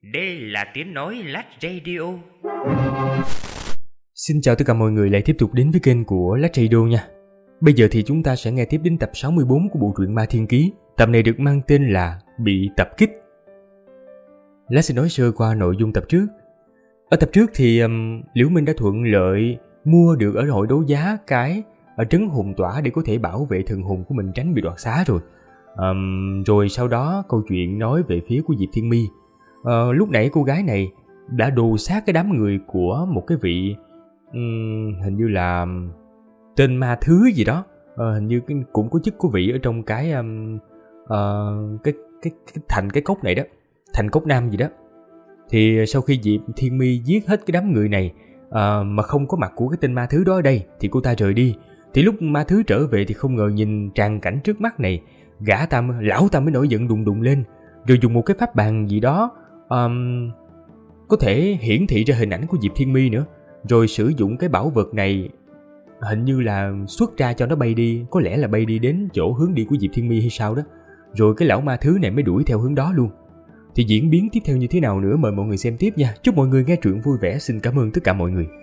Đây là tiếng nói Lách Radio. Xin chào tất cả mọi người lại tiếp tục đến với kênh của Lách Radio nha. Bây giờ thì chúng ta sẽ nghe tiếp đến tập 64 của bộ truyện Ma Thiên Ký. Tập này được mang tên là Bị tập kích. Lách sẽ nói sơ qua nội dung tập trước. Ở tập trước thì Liễu Minh đã thuận lợi mua được ở hội đấu giá cái ở trấn hồn tỏa để có thể bảo vệ thần hồn của mình tránh bị đoạt xá rồi. Rồi sau đó câu chuyện nói về phía của Diệp Thiên My. Lúc nãy cô gái này đã đồ sát cái đám người của một cái vị hình như là tên ma thứ gì đó, hình như cũng có chức của vị ở trong cái thành cái cốc này đó, thành cốc nam gì đó. Thì sau khi Diệp Thiên My giết hết cái đám người này mà không có mặt của cái tên ma thứ đó ở đây thì cô ta rời đi. Thì lúc ma thứ trở về thì không ngờ nhìn tràng cảnh trước mắt này, lão ta mới nổi giận đùng đùng lên, rồi dùng một cái pháp bàn gì đó có thể hiển thị ra hình ảnh của Diệp Thiên My nữa, rồi sử dụng cái bảo vật này hình như là xuất ra cho nó bay đi, có lẽ là bay đi đến chỗ hướng đi của Diệp Thiên My hay sao đó. Rồi cái lão ma thứ này mới đuổi theo hướng đó luôn. Thì diễn biến tiếp theo như thế nào nữa mời mọi người xem tiếp nha. Chúc mọi người nghe truyện vui vẻ. Xin cảm ơn tất cả mọi người.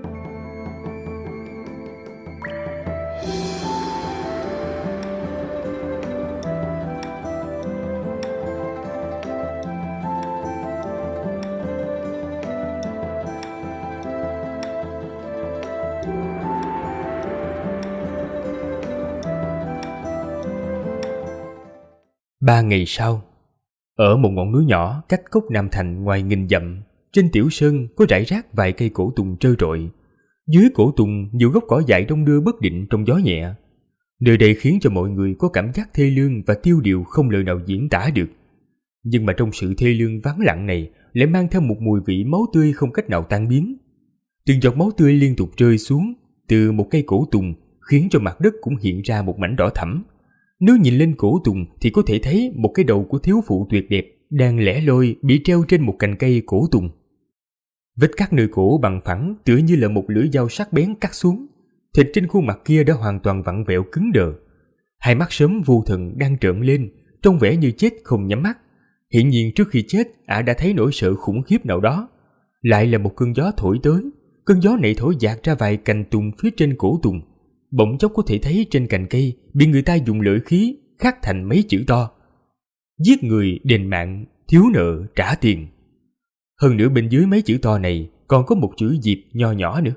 Ba ngày sau, ở một ngọn núi nhỏ cách cốc Nam Thành ngoài nghìn dặm, trên tiểu sơn có rải rác vài cây cổ tùng trơ trọi. Dưới cổ tùng nhiều gốc cỏ dại đong đưa bất định trong gió nhẹ. Nơi đây khiến cho mọi người có cảm giác thê lương và tiêu điều không lời nào diễn tả được. Nhưng mà trong sự thê lương vắng lặng này lại mang theo một mùi vị máu tươi không cách nào tan biến. Từng giọt máu tươi liên tục rơi xuống từ một cây cổ tùng khiến cho mặt đất cũng hiện ra một mảnh đỏ thẫm. Nếu nhìn lên cổ tùng thì có thể thấy một cái đầu của thiếu phụ tuyệt đẹp đang lẻ loi bị treo trên một cành cây cổ tùng. Vết cắt nơi cổ bằng phẳng tựa như là một lưỡi dao sắc bén cắt xuống. Thịt trên khuôn mặt kia đã hoàn toàn vặn vẹo cứng đờ. Hai mắt sớm vô thần đang trợn lên, trông vẻ như chết không nhắm mắt. Hiển nhiên trước khi chết ả đã thấy nỗi sợ khủng khiếp nào đó. Lại là một cơn gió thổi tới. Cơn gió này thổi dạt ra vài cành tùng phía trên cổ tùng. Bỗng chốc có thể thấy trên cành cây bị người ta dùng lợi khí khắc thành mấy chữ to: giết người đền mạng, thiếu nợ trả tiền. Hơn nữa bên dưới mấy chữ to này còn có một chữ Diệp nho nhỏ nữa.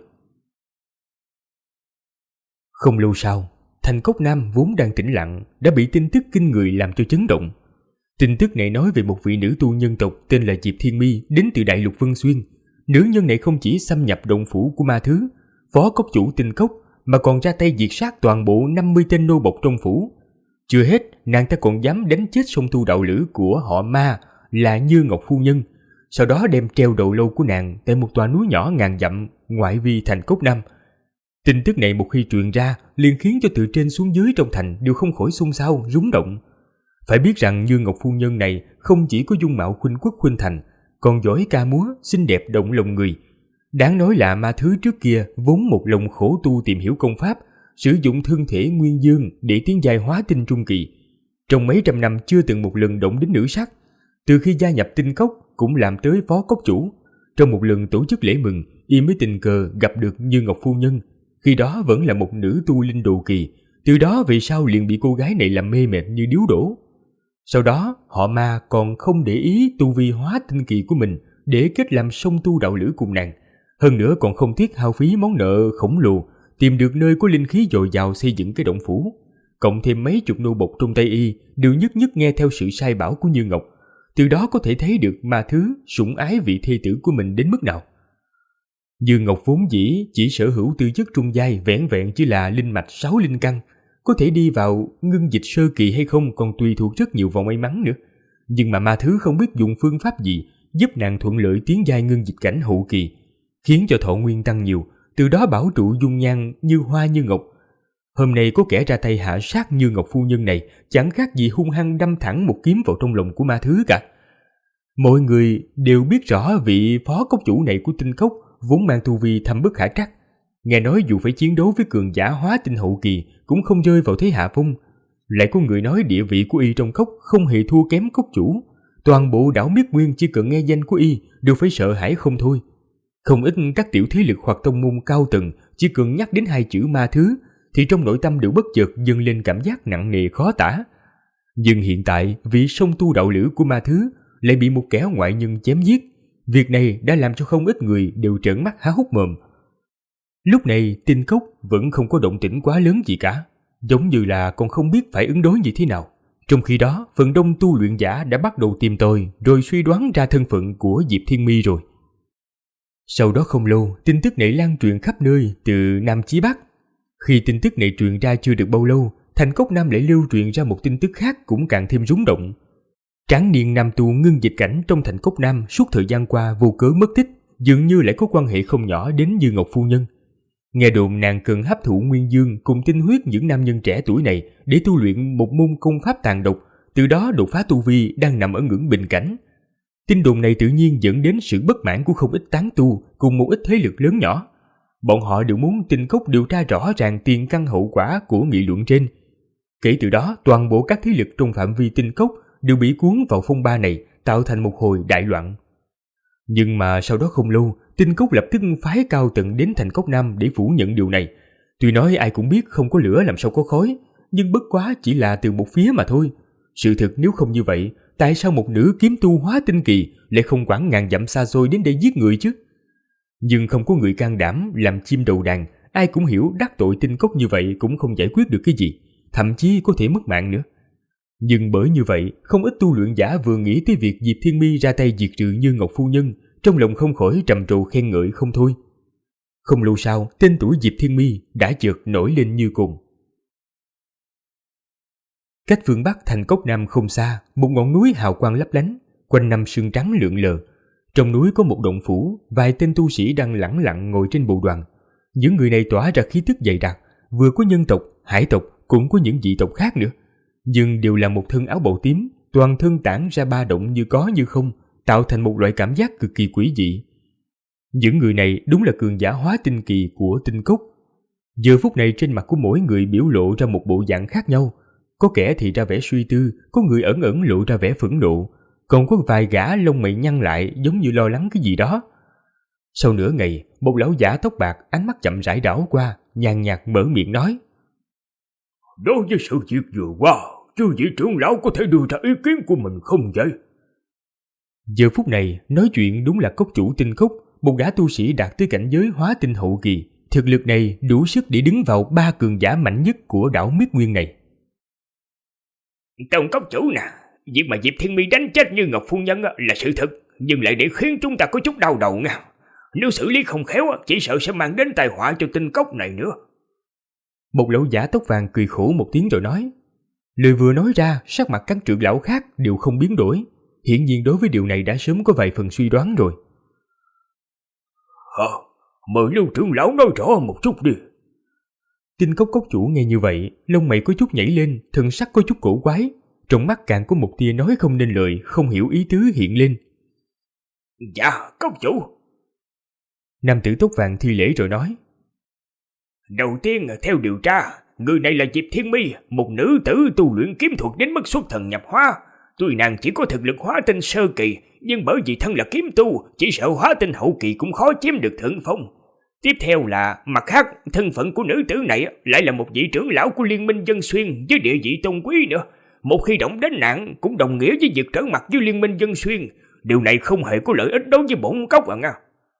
Không lâu sau, thành cốc Nam vốn đang tĩnh lặng đã bị tin tức kinh người làm cho chấn động. Tin tức này nói về một vị nữ tu nhân tộc tên là Diệp Thiên My đến từ Đại Lục Vân Xuyên. Nữ nhân này không chỉ xâm nhập động phủ của ma thứ, phó cốc chủ Tinh Cốc, mà còn ra tay diệt sát toàn bộ 50 tên nô bộc trong phủ. Chưa hết, nàng ta còn dám đánh chết song tu đạo lữ của họ Ma là Như Ngọc Phu Nhân, sau đó đem treo đầu lâu của nàng tại một tòa núi nhỏ ngàn dặm ngoại vi thành cốc Nam. Tin tức này một khi truyền ra liền khiến cho từ trên xuống dưới trong thành đều không khỏi xôn xao, rúng động. Phải biết rằng Như Ngọc Phu Nhân này không chỉ có dung mạo khuynh quốc khuynh thành, còn giỏi ca múa, xinh đẹp động lòng người. Đáng nói là ma thứ trước kia vốn một lòng khổ tu tìm hiểu công pháp, sử dụng thân thể nguyên dương để tiến giai hóa tinh trung kỳ. Trong mấy trăm năm chưa từng một lần động đến nữ sắc. Từ khi gia nhập Tinh Cốc cũng làm tới phó cốc chủ. Trong một lần tổ chức lễ mừng, y mới tình cờ gặp được Như Ngọc Phu Nhân. Khi đó vẫn là một nữ tu linh đồ kỳ. Từ đó về sau liền bị cô gái này làm mê mệt như điếu đổ. Sau đó họ Ma còn không để ý tu vi hóa tinh kỳ của mình để kết làm song tu đạo lữ cùng nàng. Hơn nữa còn không tiếc hao phí món nợ khổng lồ tìm được nơi có linh khí dồi dào xây dựng cái động phủ. Cộng thêm mấy chục nô bộc trong tay y đều nhất nhất nghe theo sự sai bảo của Như Ngọc. Từ đó có thể thấy được ma thứ sủng ái vị thê tử của mình đến mức nào. Như Ngọc vốn dĩ chỉ sở hữu tư chất trung giai vẻn vẹn chỉ là linh mạch 6 linh căn. Có thể đi vào ngưng dịch sơ kỳ hay không còn tùy thuộc rất nhiều vào may mắn nữa. Nhưng mà ma thứ không biết dùng phương pháp gì giúp nàng thuận lợi tiến giai ngưng dịch cảnh hậu kỳ, khiến cho thọ nguyên tăng nhiều, từ đó bảo trụ dung nhan như hoa như ngọc. Hôm nay có kẻ ra tay hạ sát Như Ngọc Phu Nhân này chẳng khác gì hung hăng đâm thẳng một kiếm vào trong lòng của ma thứ cả. Mọi người đều biết rõ vị phó cốc chủ này của Tinh Cốc vốn mang tu vi thâm bất khả trắc. Nghe nói dù phải chiến đấu với cường giả hóa tinh hậu kỳ cũng không rơi vào thế hạ phong. Lại có người nói địa vị của y trong cốc không hề thua kém cốc chủ. toàn bộ đảo Miết Nguyên chỉ cần nghe danh của y đều phải sợ hãi không thôi. Không ít các tiểu thế lực hoặc tông môn cao tầng chỉ cần nhắc đến hai chữ ma thứ thì trong nội tâm đều bất chợt dâng lên cảm giác nặng nề khó tả. Nhưng hiện tại vị song tu đạo lữ của ma thứ lại bị một kẻ ngoại nhân chém giết. Việc này đã làm cho không ít người đều trợn mắt há hốc mồm. Lúc này Tinh Cốc vẫn không có động tĩnh quá lớn gì cả, giống như là còn không biết phải ứng đối như thế nào. Trong khi đó, phần đông tu luyện giả đã bắt đầu tìm tòi rồi suy đoán ra thân phận của Diệp Thiên Mi rồi. Sau đó không lâu, tin tức này lan truyền khắp nơi từ Nam chí Bắc. Khi tin tức này truyền ra chưa được bao lâu, Thành Cốc Nam lại lưu truyền ra một tin tức khác cũng càng thêm rúng động. Tráng niên nam tu Ngưng Dịch Cảnh trong Thành Cốc Nam suốt thời gian qua vô cớ mất tích, dường như lại có quan hệ không nhỏ đến Như Ngọc phu nhân. Nghe đồn nàng cần hấp thụ nguyên dương cùng tinh huyết những nam nhân trẻ tuổi này để tu luyện một môn công pháp tàn độc, từ đó đột phá tu vi đang nằm ở ngưỡng bình cảnh. Tin đồn này tự nhiên dẫn đến sự bất mãn của không ít tán tu cùng một ít thế lực lớn nhỏ. Bọn họ đều muốn Tinh Cốc điều tra rõ ràng tiền căn hậu quả của nghị luận trên. Kể từ đó, toàn bộ các thế lực trong phạm vi Tinh Cốc đều bị cuốn vào phong ba này, tạo thành một hồi đại loạn. Nhưng mà sau đó không lâu, Tinh Cốc lập tức phái cao tầng đến Thành Cốc Nam để phủ nhận điều này. Tuy nói ai cũng biết không có lửa làm sao có khói, nhưng bất quá chỉ là từ một phía mà thôi. Sự thực nếu không như vậy, tại sao một nữ kiếm tu hóa tinh kỳ lại không quản ngàn dặm xa xôi đến đây giết người chứ? Nhưng không có người can đảm làm chim đầu đàn, ai cũng hiểu đắc tội Tinh Cốc như vậy cũng không giải quyết được cái gì, thậm chí có thể mất mạng nữa. Nhưng bởi như vậy, không ít tu luyện giả vừa nghĩ tới việc Diệp Thiên Mi ra tay diệt trừ Như Ngọc phu nhân, trong lòng không khỏi trầm trồ khen ngợi không thôi. Không lâu sau, tên tuổi Diệp Thiên Mi đã chợt nổi lên như cồn. Cách phương Bắc Thành Cốc Nam không xa, một ngọn núi hào quang lấp lánh, quanh năm sương trắng lượn lờ. Trong núi có một động phủ, vài tên tu sĩ đang lẳng lặng ngồi trên bồ đoàn. Những người này tỏa ra khí tức dày đặc, vừa có nhân tộc, hải tộc, cũng có những dị tộc khác nữa. Nhưng đều là một thân áo bào tím, toàn thân tản ra ba động như có như không, tạo thành một loại cảm giác cực kỳ quỷ dị. Những người này đúng là cường giả hóa tinh kỳ của Tinh Cốc. Giờ phút này trên mặt của mỗi người biểu lộ ra một bộ dạng khác nhau. Có kẻ thì ra vẻ suy tư, có người ẩn ẩn lộ ra vẻ phẫn nộ, còn có vài gã lông mày nhăn lại giống như lo lắng cái gì đó. Sau nửa ngày, một lão giả tóc bạc ánh mắt chậm rãi đảo qua, nhàn nhạt mở miệng nói: Đối với sự việc vừa qua, chư vị trưởng lão có thể đưa ra ý kiến của mình không vậy? Giờ phút này, nói chuyện đúng là cốc chủ Tinh Cốc, một gã tu sĩ đạt tới cảnh giới hóa tinh hậu kỳ. Thực lực này đủ sức để đứng vào ba cường giả mạnh nhất của đảo Miết Nguyên này. Tổng cốc chủ nè, việc mà Diệp Thiên Mi đánh chết Như Ngọc phu nhân là sự thật, nhưng lại để khiến chúng ta có chút đau đầu nha. Nếu xử lý không khéo, chỉ sợ sẽ mang đến tai họa cho Tinh Cốc này nữa. Một lão giả tóc vàng cười khổ một tiếng rồi nói. Lời vừa nói ra, sắc mặt các trưởng lão khác đều không biến đổi. Hiển nhiên đối với điều này đã sớm có vài phần suy đoán rồi. Mời Lưu trưởng lão nói rõ một chút đi. Tinh Cốc cốc chủ nghe như vậy, lông mày có chút nhảy lên, thần sắc có chút cổ quái, trong mắt càng có một tia nói không nên lời, không hiểu ý tứ hiện lên. Dạ, cốc chủ. Nam tử tóc vàng thi lễ rồi nói. Đầu tiên, theo điều tra, người này là Diệp Thiên Mi, một nữ tử tu luyện kiếm thuật đến mức xuất thần nhập hóa. Tuy nàng chỉ có thực lực hóa tinh sơ kỳ, nhưng bởi vì thân là kiếm tu, chỉ sợ hóa tinh hậu kỳ cũng khó chiếm được thượng phong. Tiếp theo là, mặt khác, thân phận của nữ tử này lại là một vị trưởng lão của Liên minh Dân Xuyên với địa vị tôn quý nữa. Một khi động đến nạn cũng đồng nghĩa với việc trở mặt với Liên minh Dân Xuyên. Điều này không hề có lợi ích đối với bổn cốc à nha.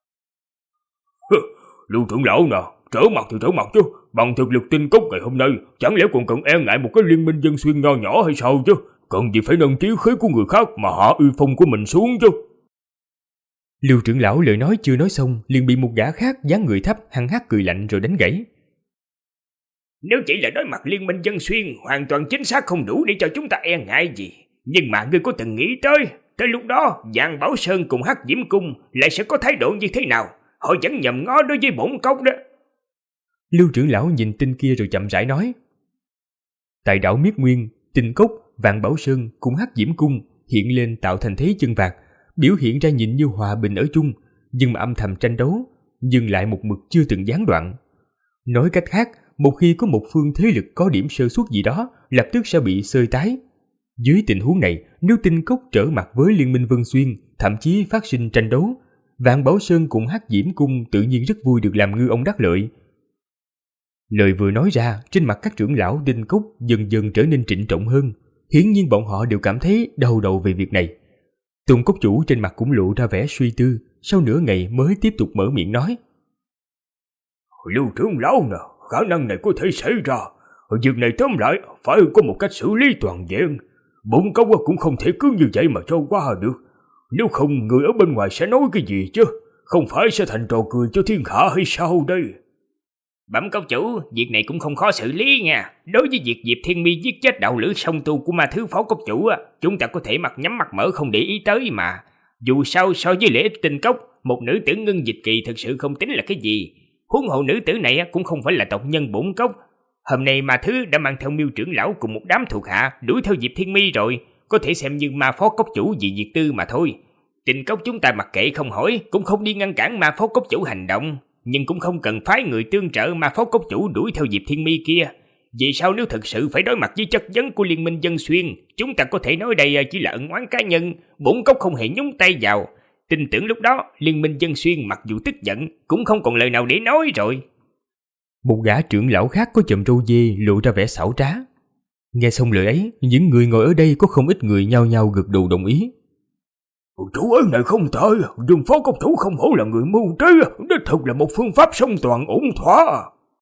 Lưu trưởng lão nè, trở mặt thì trở mặt chứ, bằng thực lực Tinh Cốc ngày hôm nay, chẳng lẽ còn cần e ngại một cái Liên minh Dân Xuyên nho nhỏ hay sao chứ? Cần gì phải nâng chí khí của người khác mà hạ uy phong của mình xuống chứ? Lưu trưởng lão lời nói chưa nói xong, liền bị một gã khác dáng người thấp hăng hắc cười lạnh rồi đánh gãy. Nếu chỉ là đối mặt Liên minh Dân Xuyên, hoàn toàn chính xác không đủ để cho chúng ta e ngại gì. Nhưng mà ngươi có từng nghĩ tới lúc đó Giang Bảo Sơn cùng Hắc Diễm Cung lại sẽ có thái độ như thế nào? Họ vẫn nhầm ngó đối với bổn cốc đó. Lưu trưởng lão nhìn tên kia rồi chậm rãi nói. Tại đảo Miết Nguyên, Tinh Cốc, Vạn Bảo Sơn cùng Hắc Diễm Cung hiện lên tạo thành thế chân vạc, biểu hiện ra nhìn như hòa bình ở chung, nhưng mà âm thầm tranh đấu, nhưng lại một mực chưa từng gián đoạn. Nói cách khác, một khi có một phương thế lực có điểm sơ suất gì đó, lập tức sẽ bị xơi tái. Dưới tình huống này, nếu Tinh Cốc trở mặt với Liên minh Vân Xuyên, thậm chí phát sinh tranh đấu, Vạn Bảo Sơn cùng Hắc Diễm Cung tự nhiên rất vui được làm ngư ông đắc lợi. Lời vừa nói ra, trên mặt các trưởng lão Tinh Cốc dần dần trở nên trịnh trọng hơn. Hiển nhiên bọn họ đều cảm thấy đau đầu về việc này. Tôn Cốc chủ trên mặt cũng lộ ra vẻ suy tư, sau nửa ngày mới tiếp tục mở miệng nói. Lưu trưởng lão nè, khả năng này có thể xảy ra. Việc này tóm lại phải có một cách xử lý toàn diện. Bổn cốc cũng không thể cứ như vậy mà cho qua được. Nếu không người ở bên ngoài sẽ nói cái gì chứ? Không phải sẽ thành trò cười cho thiên hạ hay sao đây? Bẩm cốc chủ, việc này cũng không khó xử lý nha. Đối với việc Diệp Thiên Mi giết chết đạo lữ song tu của ma thứ phó cốc chủ, chúng ta có thể mặt nhắm mắt mở không để ý tới mà. Dù sao so với lễ Tinh Cốc, một nữ tử ngưng dịch kỳ thực sự không tính là cái gì. Huống hồ nữ tử này cũng không phải là tộc nhân bổn cốc. Hôm nay ma thứ đã mang theo Miêu trưởng lão cùng một đám thuộc hạ đuổi theo Diệp Thiên Mi rồi, có thể xem như ma phó cốc chủ vì việc tư mà thôi. Tinh Cốc chúng ta mặc kệ không hỏi, cũng không đi ngăn cản ma phó cốc chủ hành động, nhưng cũng không cần phái người tương trợ ma phó cốc chủ đuổi theo Diệp Thiên Mi kia. Vì sao nếu thực sự phải đối mặt với chất vấn của Liên minh Dân Xuyên, chúng ta có thể nói đây chỉ là ân oán cá nhân, bổn cốc không hề nhúng tay vào. Tin tưởng lúc đó Liên minh Dân Xuyên mặc dù tức giận cũng không còn lời nào để nói rồi. Một gã trưởng lão khác có chòm râu dê lộ ra vẻ xảo trá. Nghe xong lời ấy, những người ngồi ở đây có không ít người nhao nhao gật đầu đồng ý. Chủ ấy này không tệ, nhưng phó cốc chủ không hổ là người mưu trí, đích thực là một phương pháp song toàn ổn thỏa.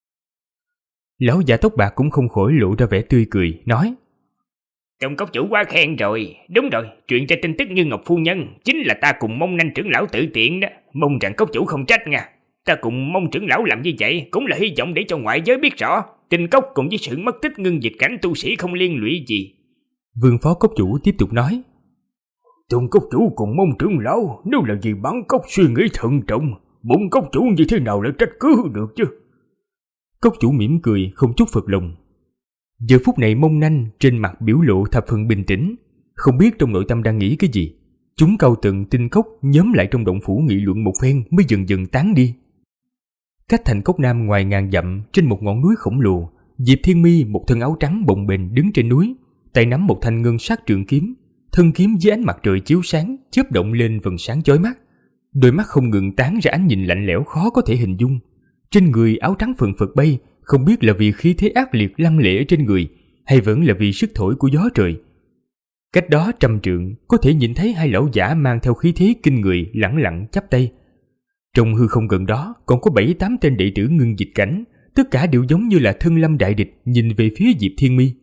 Lão già tóc bạc cũng không khỏi lộ ra vẻ tươi cười, nói. Tôn cốc chủ quá khen rồi. Đúng rồi, chuyện ra tin tức Như Ngọc phu nhân chính là ta cùng Mông Nanh trưởng lão tự tiện đó. Mong rằng cốc chủ không trách nha. Ta cùng Mông trưởng lão làm như vậy cũng là hy vọng để cho ngoại giới biết rõ Tinh Cốc cùng với sự mất tích ngưng dịch cảnh tu sĩ không liên lụy gì. Vương phó cốc chủ tiếp tục nói. Tôn cốc chủ cùng Mông trưởng lão, nếu là vì bản cốc suy nghĩ thận trọng, bổn cốc chủ như thế nào lại trách cứ được chứ? Cốc chủ mỉm cười không chút phật lòng. Giờ phút này Mông Nanh trên mặt biểu lộ thập phần bình tĩnh, không biết trong nội tâm đang nghĩ cái gì. Chúng cao tầng Tinh Cốc nhóm lại trong động phủ nghị luận một phen mới dần dần tán đi. Cách thành Cốc Nam ngoài ngàn dặm, trên một ngọn núi khổng lồ, Diệp Thiên Mi một thân áo trắng bồng bềnh đứng trên núi, tay nắm một thanh ngân sắc trường kiếm, thân kiếm dưới ánh mặt trời chiếu sáng chớp động lên vầng sáng chói mắt, đôi mắt không ngừng tán ra ánh nhìn lạnh lẽo khó có thể hình dung. Trên người áo trắng phần phật bay, không biết là vì khí thế ác liệt lăng lệ trên người, hay vẫn là vì sức thổi của gió trời. Cách đó 100 trượng, có thể nhìn thấy hai lão giả mang theo khí thế kinh người lẳng lặng chắp tay. Trong hư không gần đó còn có 7-8 tên đệ tử ngưng dịch cảnh, tất cả đều giống như là thân lâm đại địch nhìn về phía Diệp Thiên Mi.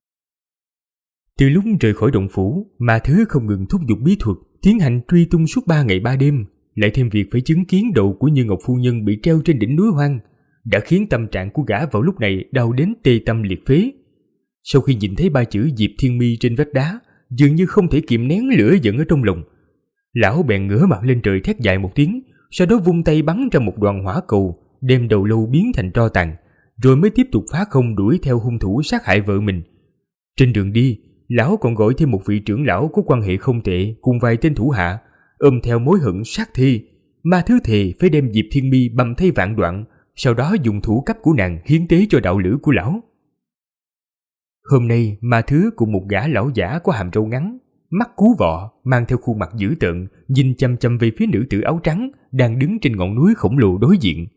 Từ lúc rời khỏi động phủ, Ma Thứ không ngừng thúc giục bí thuật, tiến hành truy tung suốt 3 ngày 3 đêm, lại thêm việc phải chứng kiến đầu của Như Ngọc phu nhân bị treo trên đỉnh núi hoang, đã khiến tâm trạng của gã vào lúc này đau đến tê tâm liệt phế. Sau khi nhìn thấy 3 chữ Diệp Thiên Mi trên vách đá, dường như không thể kìm nén lửa giận ở trong lòng. Lão bèn ngửa mặt lên trời thét dài một tiếng, sau đó vung tay bắn ra một đoàn hỏa cầu, đem đầu lâu biến thành tro tàn, rồi mới tiếp tục phá không đuổi theo hung thủ sát hại vợ mình. Trên đường đi, lão còn gọi thêm một vị trưởng lão có quan hệ không tệ cùng vài tên thủ hạ, ôm theo mối hận sát thi. Ma Thứ thề phải đem Diệp Thiên Mi bầm thây vạn đoạn, sau đó dùng thủ cấp của nàng hiến tế cho đạo lữ của lão. Hôm nay Ma Thứ cùng một gã lão giả có hàm râu ngắn, mắt cú vọ, mang theo khuôn mặt dữ tợn, nhìn chăm chăm về phía nữ tử áo trắng đang đứng trên ngọn núi khổng lồ đối diện.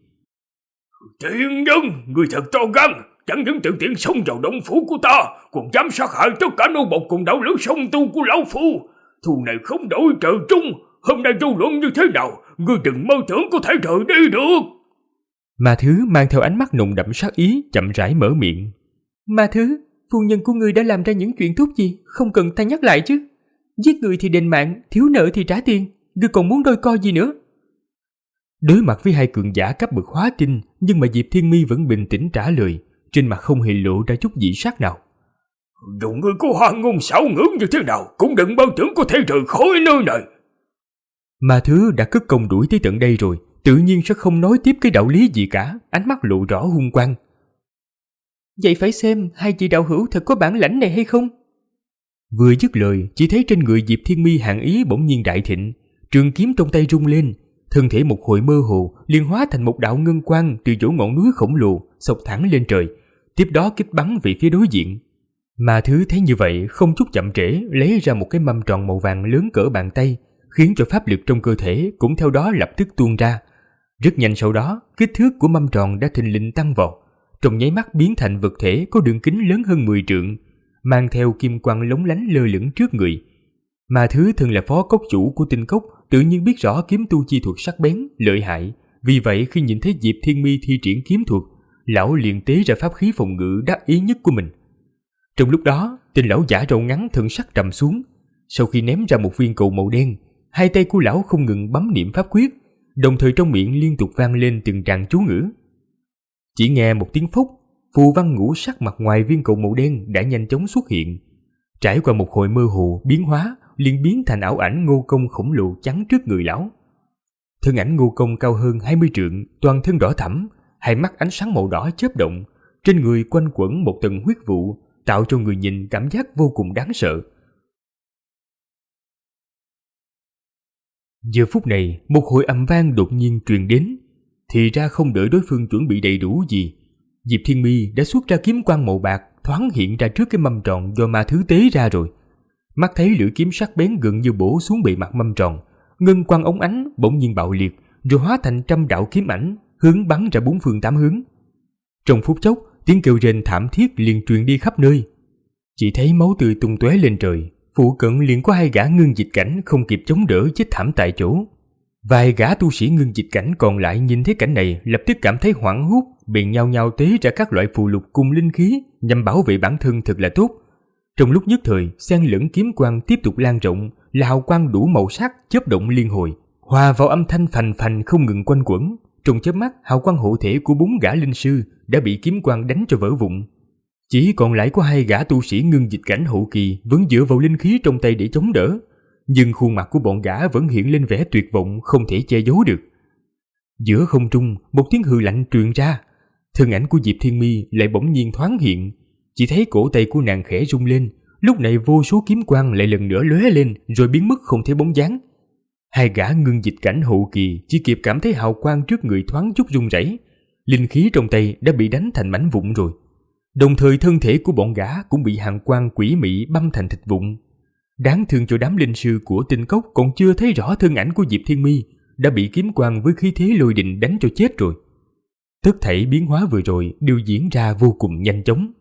Tiện nhân, người thật to gan, chẳng những tự tiện xông vào động phủ của ta, còn dám sát hại tất cả nô bộc cùng đạo lữ song tu của lão phu. Thù này không đổi trời chung, hôm nay vô luận như thế nào, người đừng mơ tưởng có thể rời đi được. Ma Thứ mang theo ánh mắt nồng đậm sát ý, chậm rãi mở miệng. Ma Thứ, phu nhân của ngươi đã làm ra những chuyện tốt gì, không cần ta nhắc lại chứ. Giết người thì đền mạng, thiếu nợ thì trả tiền, ngươi còn muốn đôi co gì nữa? Đối mặt với hai cường giả cấp bậc hóa tinh, nhưng mà Diệp Thiên Mi vẫn bình tĩnh trả lời, trên mặt không hề lộ ra chút dị sắc nào. Dù ngươi có hoang ngôn xảo ngữ như thế nào, cũng đừng bao tưởng có thể rời khỏi nơi này. Ma Thứ đã cất công đuổi tới tận đây rồi, tự nhiên sẽ không nói tiếp cái đạo lý gì cả, ánh mắt lộ rõ hung quang. Vậy phải xem hai chị đạo hữu thật có bản lãnh này hay không? Vừa dứt lời, chỉ thấy trên người Diệp Thiên Mi hàn ý bỗng nhiên đại thịnh, trường kiếm trong tay rung lên, thân thể một hồi mơ hồ liền hóa thành một đạo ngân quang từ chỗ ngọn núi khổng lồ xộc thẳng lên trời, tiếp đó kích bắn về phía đối diện. Ma Thứ thấy như vậy, không chút chậm trễ lấy ra một cái mâm tròn màu vàng lớn cỡ bàn tay, khiến cho pháp lực trong cơ thể cũng theo đó lập tức tuôn ra. Rất nhanh sau đó, kích thước của mâm tròn đã thình lình tăng vọt, trong nháy mắt biến thành vật thể có đường kính lớn hơn 10 trượng, mang theo kim quang lóng lánh lơ lửng trước người. Ma Thứ thân là phó cốc chủ của Tinh Cốc, tự nhiên biết rõ kiếm tu chi thuật sắc bén, lợi hại. Vì vậy khi nhìn thấy Diệp Thiên Mi thi triển kiếm thuật, lão liền tế ra pháp khí phòng ngự đắc ý nhất của mình. Trong lúc đó, tên lão giả râu ngắn thần sắc trầm xuống. Sau khi ném ra một viên cầu màu đen, hai tay của lão không ngừng bấm niệm pháp quyết, đồng thời trong miệng liên tục vang lên từng tràng chú ngữ. Chỉ nghe một tiếng phốc, phù văn ngũ sắc mặt ngoài viên cầu màu đen đã nhanh chóng xuất hiện. Trải qua một hồi mơ hồ biến hóa, liền biến thành ảo ảnh Ngô Công khổng lồ chắn trước người lão. Thân ảnh Ngô Công cao hơn 20 trượng, toàn thân đỏ thẫm, hai mắt ánh sáng màu đỏ chớp động, trên người quanh quẩn một tầng huyết vụ, tạo cho người nhìn cảm giác vô cùng đáng sợ. Giờ phút này, một hồi ầm vang đột nhiên truyền đến, thì ra không đợi đối phương chuẩn bị đầy đủ gì, Diệp Thiên Mi đã xuất ra kiếm quang màu bạc thoáng hiện ra trước cái mâm tròn do Ma Thứ tế ra rồi. Mắt thấy lưỡi kiếm sắc bén gần như bổ xuống bề mặt mâm tròn, ngân quang óng ánh bỗng nhiên bạo liệt, rồi hóa thành trăm đạo kiếm ảnh hướng bắn ra bốn phương tám hướng. Trong phút chốc, tiếng kêu rên thảm thiết liền truyền đi khắp nơi. Chỉ thấy máu tươi tung tóe lên trời, phụ cận liền có hai gã ngưng dịch cảnh không kịp chống đỡ chết thảm tại chỗ. Vài gã tu sĩ ngưng dịch cảnh còn lại nhìn thấy cảnh này lập tức cảm thấy hoảng hốt, bèn nhao nhao tế ra các loại phù lục cùng linh khí nhằm bảo vệ bản thân thật là tốt. Trong lúc nhất thời, xen lẫn kiếm quang tiếp tục lan rộng, là hào quang đủ màu sắc chớp động liên hồi, hòa vào âm thanh phành phành không ngừng quanh quẩn. Trong chớp mắt, hào quang hộ thể của 4 gã linh sư đã bị kiếm quang đánh cho vỡ vụn. Chỉ còn lại có 2 gã tu sĩ ngưng dịch cảnh hậu kỳ vẫn dựa vào linh khí trong tay để chống đỡ, nhưng khuôn mặt của bọn gã vẫn hiện lên vẻ tuyệt vọng không thể che giấu được. Giữa không trung, một tiếng hừ lạnh truyền ra, thân ảnh của Diệp Thiên Mi lại bỗng nhiên thoáng hiện. Chỉ thấy cổ tay của nàng khẽ rung lên, lúc này vô số kiếm quang lại lần nữa lóe lên rồi biến mất không thấy bóng dáng. 2 gã ngưng dịch cảnh hậu kỳ chỉ kịp cảm thấy hào quang trước người thoáng chút rung rẩy, linh khí trong tay đã bị đánh thành mảnh vụn rồi. Đồng thời thân thể của bọn gã cũng bị hàn quang quỷ mị băm thành thịt vụn. Đáng thương cho đám linh sư của Tinh Cốc còn chưa thấy rõ thân ảnh của Diệp Thiên Mi đã bị kiếm quang với khí thế lôi đình đánh cho chết rồi. Tất thảy biến hóa vừa rồi đều diễn ra vô cùng nhanh chóng.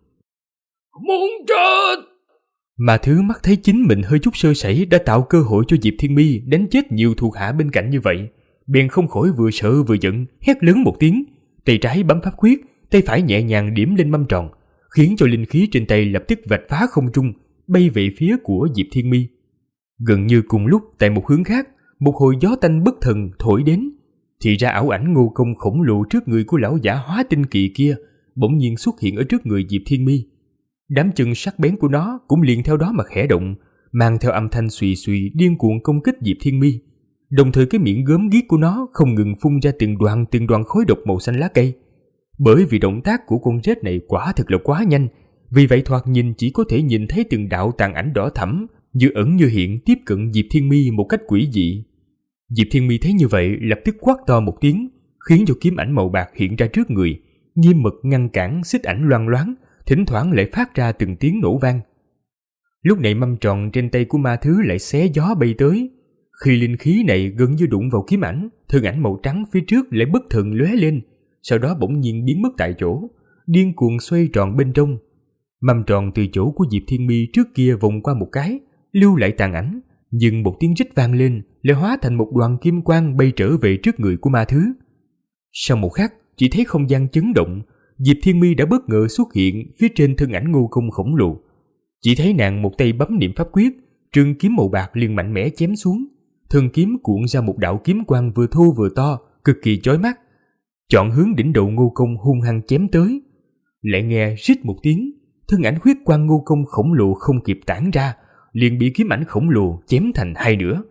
Muốn chết! Mà Thứ mắt thấy chính mình hơi chút sơ sẩy đã tạo cơ hội cho Diệp Thiên Mi đánh chết nhiều thuộc hạ bên cạnh như vậy, bèn không khỏi vừa sợ vừa giận, hét lớn một tiếng, tay trái bấm pháp quyết, tay phải nhẹ nhàng điểm lên mâm tròn, khiến cho linh khí trên tay lập tức vạch phá không trung, bay về phía của Diệp Thiên Mi. Gần như cùng lúc, tại một hướng khác, một hồi gió tanh bất thần thổi đến, thì ra ảo ảnh Ngô Công khổng lồ trước người của lão giả hóa tinh kỳ kia bỗng nhiên xuất hiện ở trước người Diệp Thiên Mi. Đám chân sắc bén của nó cũng liền theo đó mà khẽ động, mang theo âm thanh xùy xùy điên cuồng công kích Diệp Thiên Mi. Đồng thời cái miệng gớm ghiếc của nó không ngừng phun ra từng đoàn khói độc màu xanh lá cây. Bởi vì động tác của con rết này quả thực là quá nhanh, vì vậy thoạt nhìn chỉ có thể nhìn thấy từng đạo tàn ảnh đỏ thẫm như ẩn như hiện tiếp cận Diệp Thiên Mi một cách quỷ dị. Diệp Thiên Mi thấy như vậy lập tức quát to một tiếng, khiến cho kiếm ảnh màu bạc hiện ra trước người, nghiêm mật ngăn cản xích ảnh loang loáng, thỉnh thoảng lại phát ra từng tiếng nổ vang. Lúc này mâm tròn trên tay của Ma Thứ lại xé gió bay tới. Khi linh khí này gần như đụng vào kiếm ảnh, thân ảnh màu trắng phía trước lại bất thần lóe lên, sau đó bỗng nhiên biến mất tại chỗ, điên cuồng xoay tròn bên trong. Mâm tròn từ chỗ của Diệp Thiên Mi trước kia vòng qua một cái, lưu lại tàn ảnh, nhưng một tiếng rít vang lên lại hóa thành một đoàn kim quang bay trở về trước người của Ma Thứ. Sau một khắc, chỉ thấy không gian chấn động, Diệp Thiên Mi đã bất ngờ xuất hiện phía trên thân ảnh Ngô Công khổng lồ. Chỉ thấy nàng một tay bấm niệm pháp quyết, trường kiếm màu bạc liền mạnh mẽ chém xuống, thân kiếm cuộn ra một đạo kiếm quang vừa thô vừa to, cực kỳ chói mắt, chọn hướng đỉnh đầu Ngô Công hung hăng chém tới. Lại nghe rít một tiếng, thân ảnh huyết quang Ngô Công khổng lồ không kịp tản ra, liền bị kiếm ảnh khổng lồ chém thành hai nửa.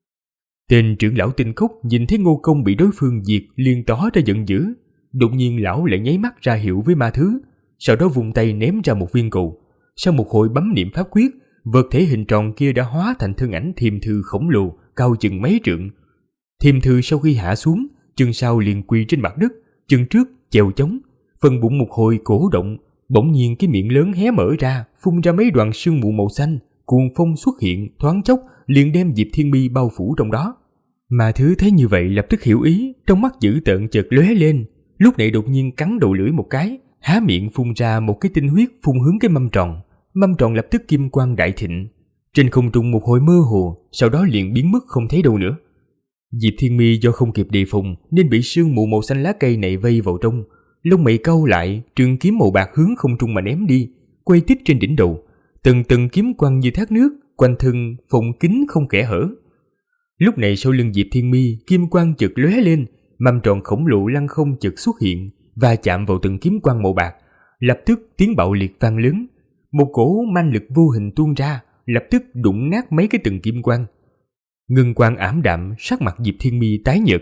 Tên trưởng lão Tinh Cốc nhìn thấy Ngô Công bị đối phương diệt liền tỏ ra giận dữ. Đột nhiên lão lại nháy mắt ra hiệu với Ma Thứ, sau đó vung tay ném ra một viên cầu. Sau một hồi bấm niệm pháp quyết, vật thể hình tròn kia đã hóa thành thân ảnh Thiềm Thư khổng lồ cao chừng mấy trượng. Thiềm Thư sau khi hạ xuống, chân sau liền quỳ trên mặt đất, chân trước chèo chống, phần bụng một hồi cổ động, Bỗng nhiên cái miệng lớn hé mở ra, phun ra mấy đoàn sương mù màu xanh, cuồng phong xuất hiện, thoáng chốc liền đem Diệp Thiên Mi bao phủ trong đó. Ma Thứ thấy như vậy lập tức hiểu ý, trong mắt dữ tợn chợt lóe lên, lúc này đột nhiên cắn đầu lưỡi một cái, há miệng phun ra một cái tinh huyết phun hướng cái mâm tròn lập tức kim quang đại thịnh. Trên không trung một hồi mơ hồ, sau đó liền biến mất không thấy đâu nữa. Diệp Thiên Mi do không kịp đề phòng nên bị sương mù màu xanh lá cây này vây vào trong, lông mày cau lại, trường kiếm màu bạc hướng không trung mà ném đi, quay tít trên đỉnh đầu, từng từng kiếm quang như thác nước, quanh thân phồng kín không kẽ hở. Lúc này sau lưng Diệp Thiên Mi, kim quang chợt lóe lên, mâm tròn khổng lồ lăng không chợt xuất hiện và chạm vào từng kiếm quang màu bạc, lập tức tiếng bạo liệt vang lớn, một cổ manh lực vô hình tuôn ra, lập tức đụng nát mấy cái từng kim quang. Ngân quang ảm đạm, sắc mặt Diệp Thiên Mi tái nhợt.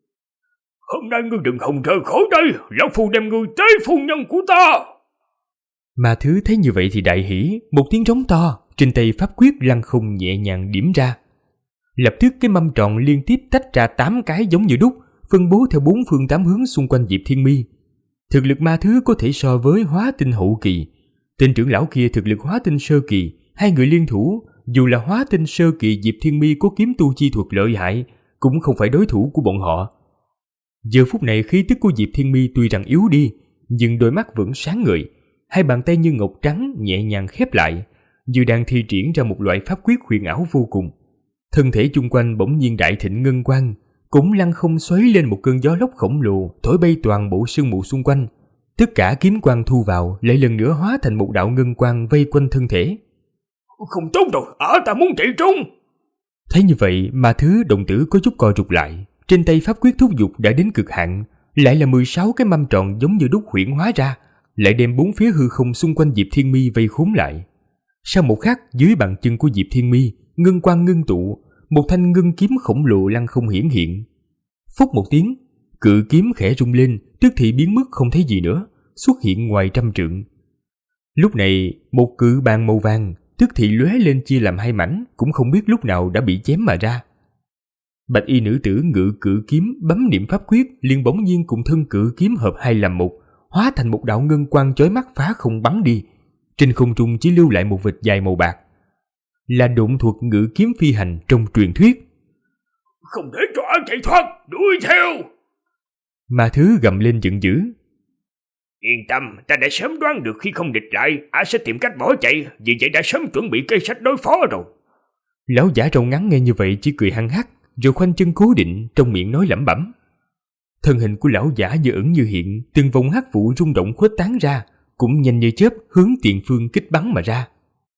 Hôm nay ngươi đừng hòng rời khỏi đây, lão phu đem ngươi tới phu nhân của ta. Ma Thứ thấy như vậy thì đại hỉ, một tiếng rống to, trên tay pháp quyết lăng không nhẹ nhàng điểm ra. Lập tức cái mâm tròn liên tiếp tách ra 8 cái giống như đúc, phân bố theo 4 phương 8 hướng xung quanh Diệp Thiên Mi. Thực lực Ma Thứ có thể so với hóa tinh hậu kỳ. Tên trưởng lão kia thực lực hóa tinh sơ kỳ, hai người liên thủ, dù là hóa tinh sơ kỳ Diệp Thiên Mi có kiếm tu chi thuật lợi hại, cũng không phải đối thủ của bọn họ. Giờ phút này khí tức của Diệp Thiên Mi tuy rằng yếu đi, nhưng đôi mắt vẫn sáng ngời, hai bàn tay như ngọc trắng nhẹ nhàng khép lại, như đang thi triển ra một loại pháp quyết huyền ảo vô cùng. Thân thể chung quanh bỗng nhiên đại thịnh ngân quang, cũng lăng không xoáy lên một cơn gió lốc khổng lồ, thổi bay toàn bộ sương mù xung quanh. Tất cả kiếm quang thu vào lại lần nữa hóa thành một đạo ngân quang vây quanh thân thể. Không tốt rồi, ta muốn chạy trốn. Thấy như vậy, Ma Thứ đồng tử có chút co rụt lại, trên tay pháp quyết thúc giục đã đến cực hạn, lại là 16 cái mâm tròn giống như đúc huyễn hóa ra, lại đem 4 phía hư không xung quanh Diệp Thiên Mi vây khốn lại. Sau một khắc, dưới bàn chân của Diệp Thiên Mi, ngân quang ngưng tụ, một thanh ngân kiếm khổng lồ lăng không hiển hiện. Phúc một tiếng, cự kiếm khẽ rung lên, tức thì biến mất không thấy gì nữa, xuất hiện ngoài trăm trượng. Lúc này, một cự bàn màu vàng tức thì lóe lên chia làm 2 mảnh, cũng không biết lúc nào đã bị chém mà ra. Bạch y nữ tử ngự cự kiếm bấm niệm pháp quyết, liền bỗng nhiên cùng thân cự kiếm hợp hai làm một, hóa thành một đạo ngân quang chói mắt phá không bắn đi. Trên không trung chỉ lưu lại một vệt dài màu bạc, là độn thuật ngự kiếm phi hành trong truyền thuyết. Không để cho chạy thoát, đuổi theo. Ma Thứ gầm lên giận dữ. Yên tâm, ta đã sớm đoán được khi không địch lại, sẽ tìm cách bỏ chạy, vì vậy đã sớm chuẩn bị cây sách đối phó rồi. Lão giả râu ngắn nghe như vậy chỉ cười hăng hắc, rồi khoanh chân cố định, trong miệng nói lẩm bẩm. Thân hình của lão giả như ẩn như hiện, từng vòng hắc vụ rung động khuếch tán ra, cũng nhanh như chớp hướng tiền phương kích bắn mà ra.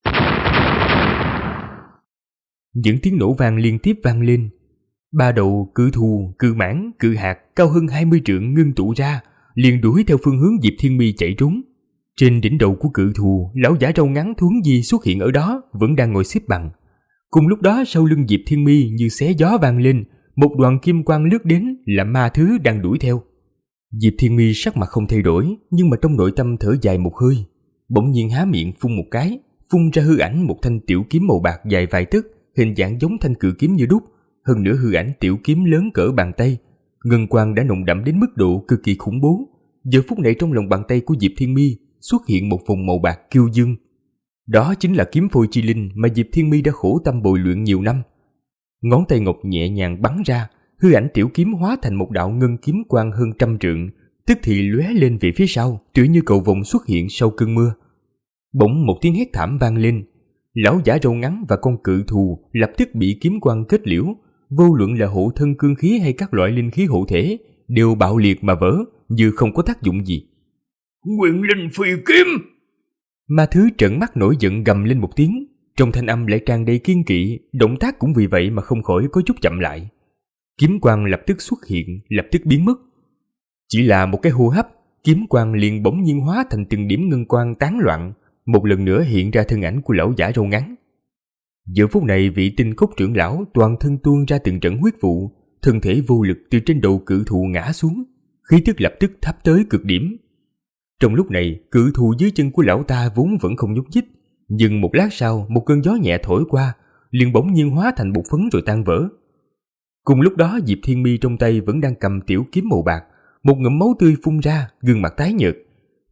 Những tiếng nổ vang liên tiếp vang lên. 3 đầu cự thù, cự mãng, cự hạt cao hơn 20 trượng ngưng tụ ra, liền đuổi theo phương hướng Diệp Thiên Mi chạy trốn. Trên đỉnh đầu của cự thù, lão giả râu ngắn Thuấn Di xuất hiện ở đó, vẫn đang ngồi xếp bằng. Cùng lúc đó sau lưng Diệp Thiên Mi như xé gió vang lên, một đoàn kim quang lướt đến là Ma Thứ đang đuổi theo. Diệp Thiên Mi sắc mặt không thay đổi, nhưng mà trong nội tâm thở dài một hơi, bỗng nhiên há miệng phun một cái, phun ra hư ảnh một thanh tiểu kiếm màu bạc dài vài tấc, hình dạng giống thanh cự kiếm như đúc, hơn nữa hư ảnh tiểu kiếm lớn cỡ bàn tay, ngân quang đã nồng đậm đến mức độ cực kỳ khủng bố. Giờ phút này trong lòng bàn tay của Diệp Thiên Mi xuất hiện một vùng màu bạc kiêu dương. Đó chính là kiếm phôi chi linh mà Diệp Thiên Mi đã khổ tâm bồi luyện nhiều năm. Ngón tay ngọc nhẹ nhàng bắn ra, hư ảnh tiểu kiếm hóa thành một đạo ngân kiếm quang hơn 100 trượng, tức thì lóe lên về phía sau, tựa như cầu vồng xuất hiện sau cơn mưa. Bỗng một tiếng hét thảm vang lên, lão giả râu ngắn và con cự thù lập tức bị kiếm quang kết liễu, vô luận là hộ thân cương khí hay các loại linh khí hộ thể đều bạo liệt mà vỡ, như không có tác dụng gì. Nguyên linh phi kiếm! Ma Thứ trợn mắt nổi giận gầm lên một tiếng, trong thanh âm lại tràn đầy kiên kỵ, động tác cũng vì vậy mà không khỏi có chút chậm lại. Kiếm quang lập tức xuất hiện, lập tức biến mất. Chỉ là một cái hô hấp, kiếm quang liền bỗng nhiên hóa thành từng điểm ngân quang tán loạn, một lần nữa hiện ra thân ảnh của lão giả râu ngắn. Giờ phút này vị Tinh Cốc trưởng lão toàn thân tuôn ra từng trận huyết vụ, thân thể vô lực từ trên đầu cự thù ngã xuống, khí tức lập tức thấp tới cực điểm. Trong lúc này, cự thù dưới chân của lão ta vốn vẫn không nhúc nhích, nhưng một lát sau một cơn gió nhẹ thổi qua, liền bỗng nhiên hóa thành bột phấn rồi tan vỡ. Cùng lúc đó Diệp Thiên Mi trong tay vẫn đang cầm tiểu kiếm màu bạc, một ngụm máu tươi phun ra, gương mặt tái nhợt.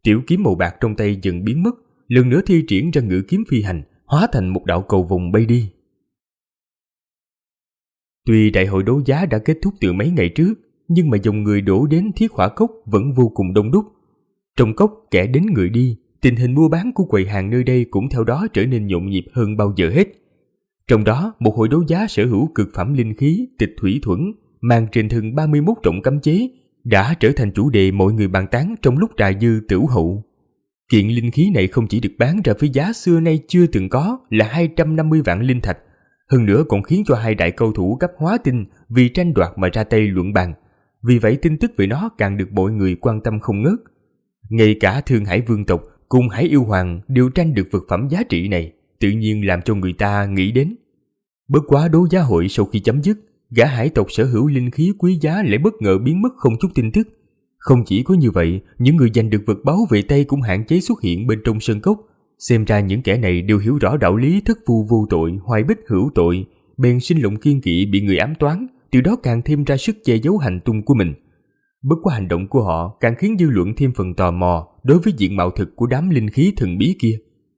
Tiểu kiếm màu bạc trong tay dần biến mất, lần nữa thi triển ra ngự kiếm phi hành, hóa thành một đạo cầu vồng bay đi. Tuy đại hội đấu giá đã kết thúc từ mấy ngày trước, nhưng mà dòng người đổ đến Thiết Hỏa Cốc vẫn vô cùng đông đúc. Trong cốc kẻ đến người đi, tình hình mua bán của quầy hàng nơi đây cũng theo đó trở nên nhộn nhịp hơn bao giờ hết. Trong đó, một hội đấu giá sở hữu cực phẩm linh khí Tịch Thủy Thuẫn mang trên thân 31 trọng cấm chế đã trở thành chủ đề mọi người bàn tán trong lúc trà dư tửu hậu. Kiện linh khí này không chỉ được bán ra với giá xưa nay chưa từng có là 250 vạn linh thạch, hơn nữa còn khiến cho hai đại cầu thủ cấp hóa tinh vì tranh đoạt mà ra tay luận bàn. Vì vậy tin tức về nó càng được mọi người quan tâm không ngớt. Ngay cả Thương Hải Vương tộc cùng Hải Yêu Hoàng đều tranh được vật phẩm giá trị này, tự nhiên làm cho người ta nghĩ đến. Bất quá đấu giá hội sau khi chấm dứt, gã hải tộc sở hữu linh khí quý giá lại bất ngờ biến mất không chút tin tức. Không chỉ có như vậy, những người giành được vật báu về tay cũng hạn chế xuất hiện bên trong sân cốc. Xem ra những kẻ này đều hiểu rõ đạo lý thất phu vô tội, hoài bích hữu tội, bèn sinh lòng kiên kỵ bị người ám toán, từ đó càng thêm ra sức che giấu hành tung của mình. Bất quá hành động của họ càng khiến dư luận thêm phần tò mò đối với diện mạo thực của đám linh khí thần bí kia.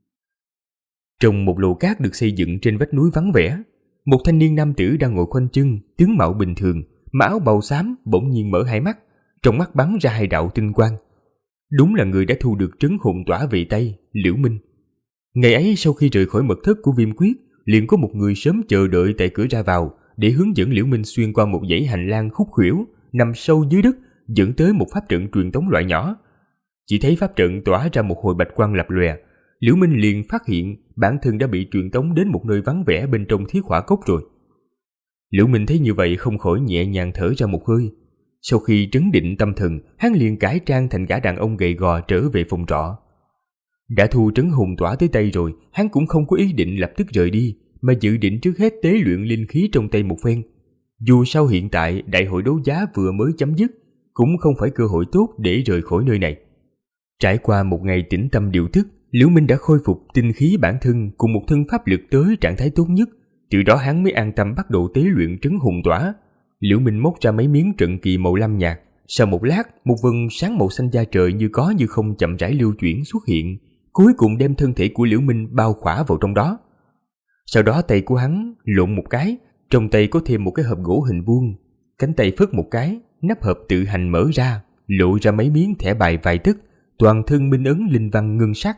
Trong một lầu cát được xây dựng trên vách núi vắng vẻ, một thanh niên nam tử đang ngồi khoanh chân, tướng mạo bình thường, mà áo bào xám bỗng nhiên mở hai mắt, trong mắt bắn ra hai đạo tinh quang. Đúng là người đã thu được trấn hồn tỏa về tay, Liễu Minh. Ngày ấy sau khi rời khỏi mật thất của Viêm Quyết, liền có một người sớm chờ đợi tại cửa ra vào để hướng dẫn Liễu Minh xuyên qua một dãy hành lang khúc khuỷu nằm sâu dưới đất, dẫn tới một pháp trận truyền tống loại nhỏ. Chỉ thấy pháp trận tỏa ra một hồi bạch quang lập lòe, Liễu Minh liền phát hiện bản thân đã bị truyền tống đến một nơi vắng vẻ bên trong Thiết Hỏa Cốc rồi. Liễu Minh thấy như vậy không khỏi nhẹ nhàng thở ra một hơi. Sau khi trấn định tâm thần, hắn liền cải trang thành gã đàn ông gầy gò trở về phòng trọ. Đã thu trấn hồn tỏa tới tay rồi, hắn cũng không có ý định lập tức rời đi, mà dự định trước hết tế luyện linh khí trong tay một phen. Dù sao hiện tại đại hội đấu giá vừa mới chấm dứt, cũng không phải cơ hội tốt để rời khỏi nơi này. Trải qua một ngày tĩnh tâm điều tức, Liễu Minh đã khôi phục tinh khí bản thân cùng một thân pháp lực tới trạng thái tốt nhất, từ đó hắn mới an tâm bắt đầu tế luyện trấn hồn tỏa. Liễu Minh móc ra mấy miếng trận kỳ màu lam nhạt, sau một lát, một vầng sáng màu xanh da trời như có như không chậm rãi lưu chuyển xuất hiện, cuối cùng đem thân thể của Liễu Minh bao khỏa vào trong đó. Sau đó tay của hắn lộn một cái, trong tay có thêm một cái hộp gỗ hình vuông, cánh tay phất một cái, nắp hộp tự hành mở ra, lộ ra mấy miếng thẻ bài vài tấc, toàn thân minh ấn linh văn ngân sắc.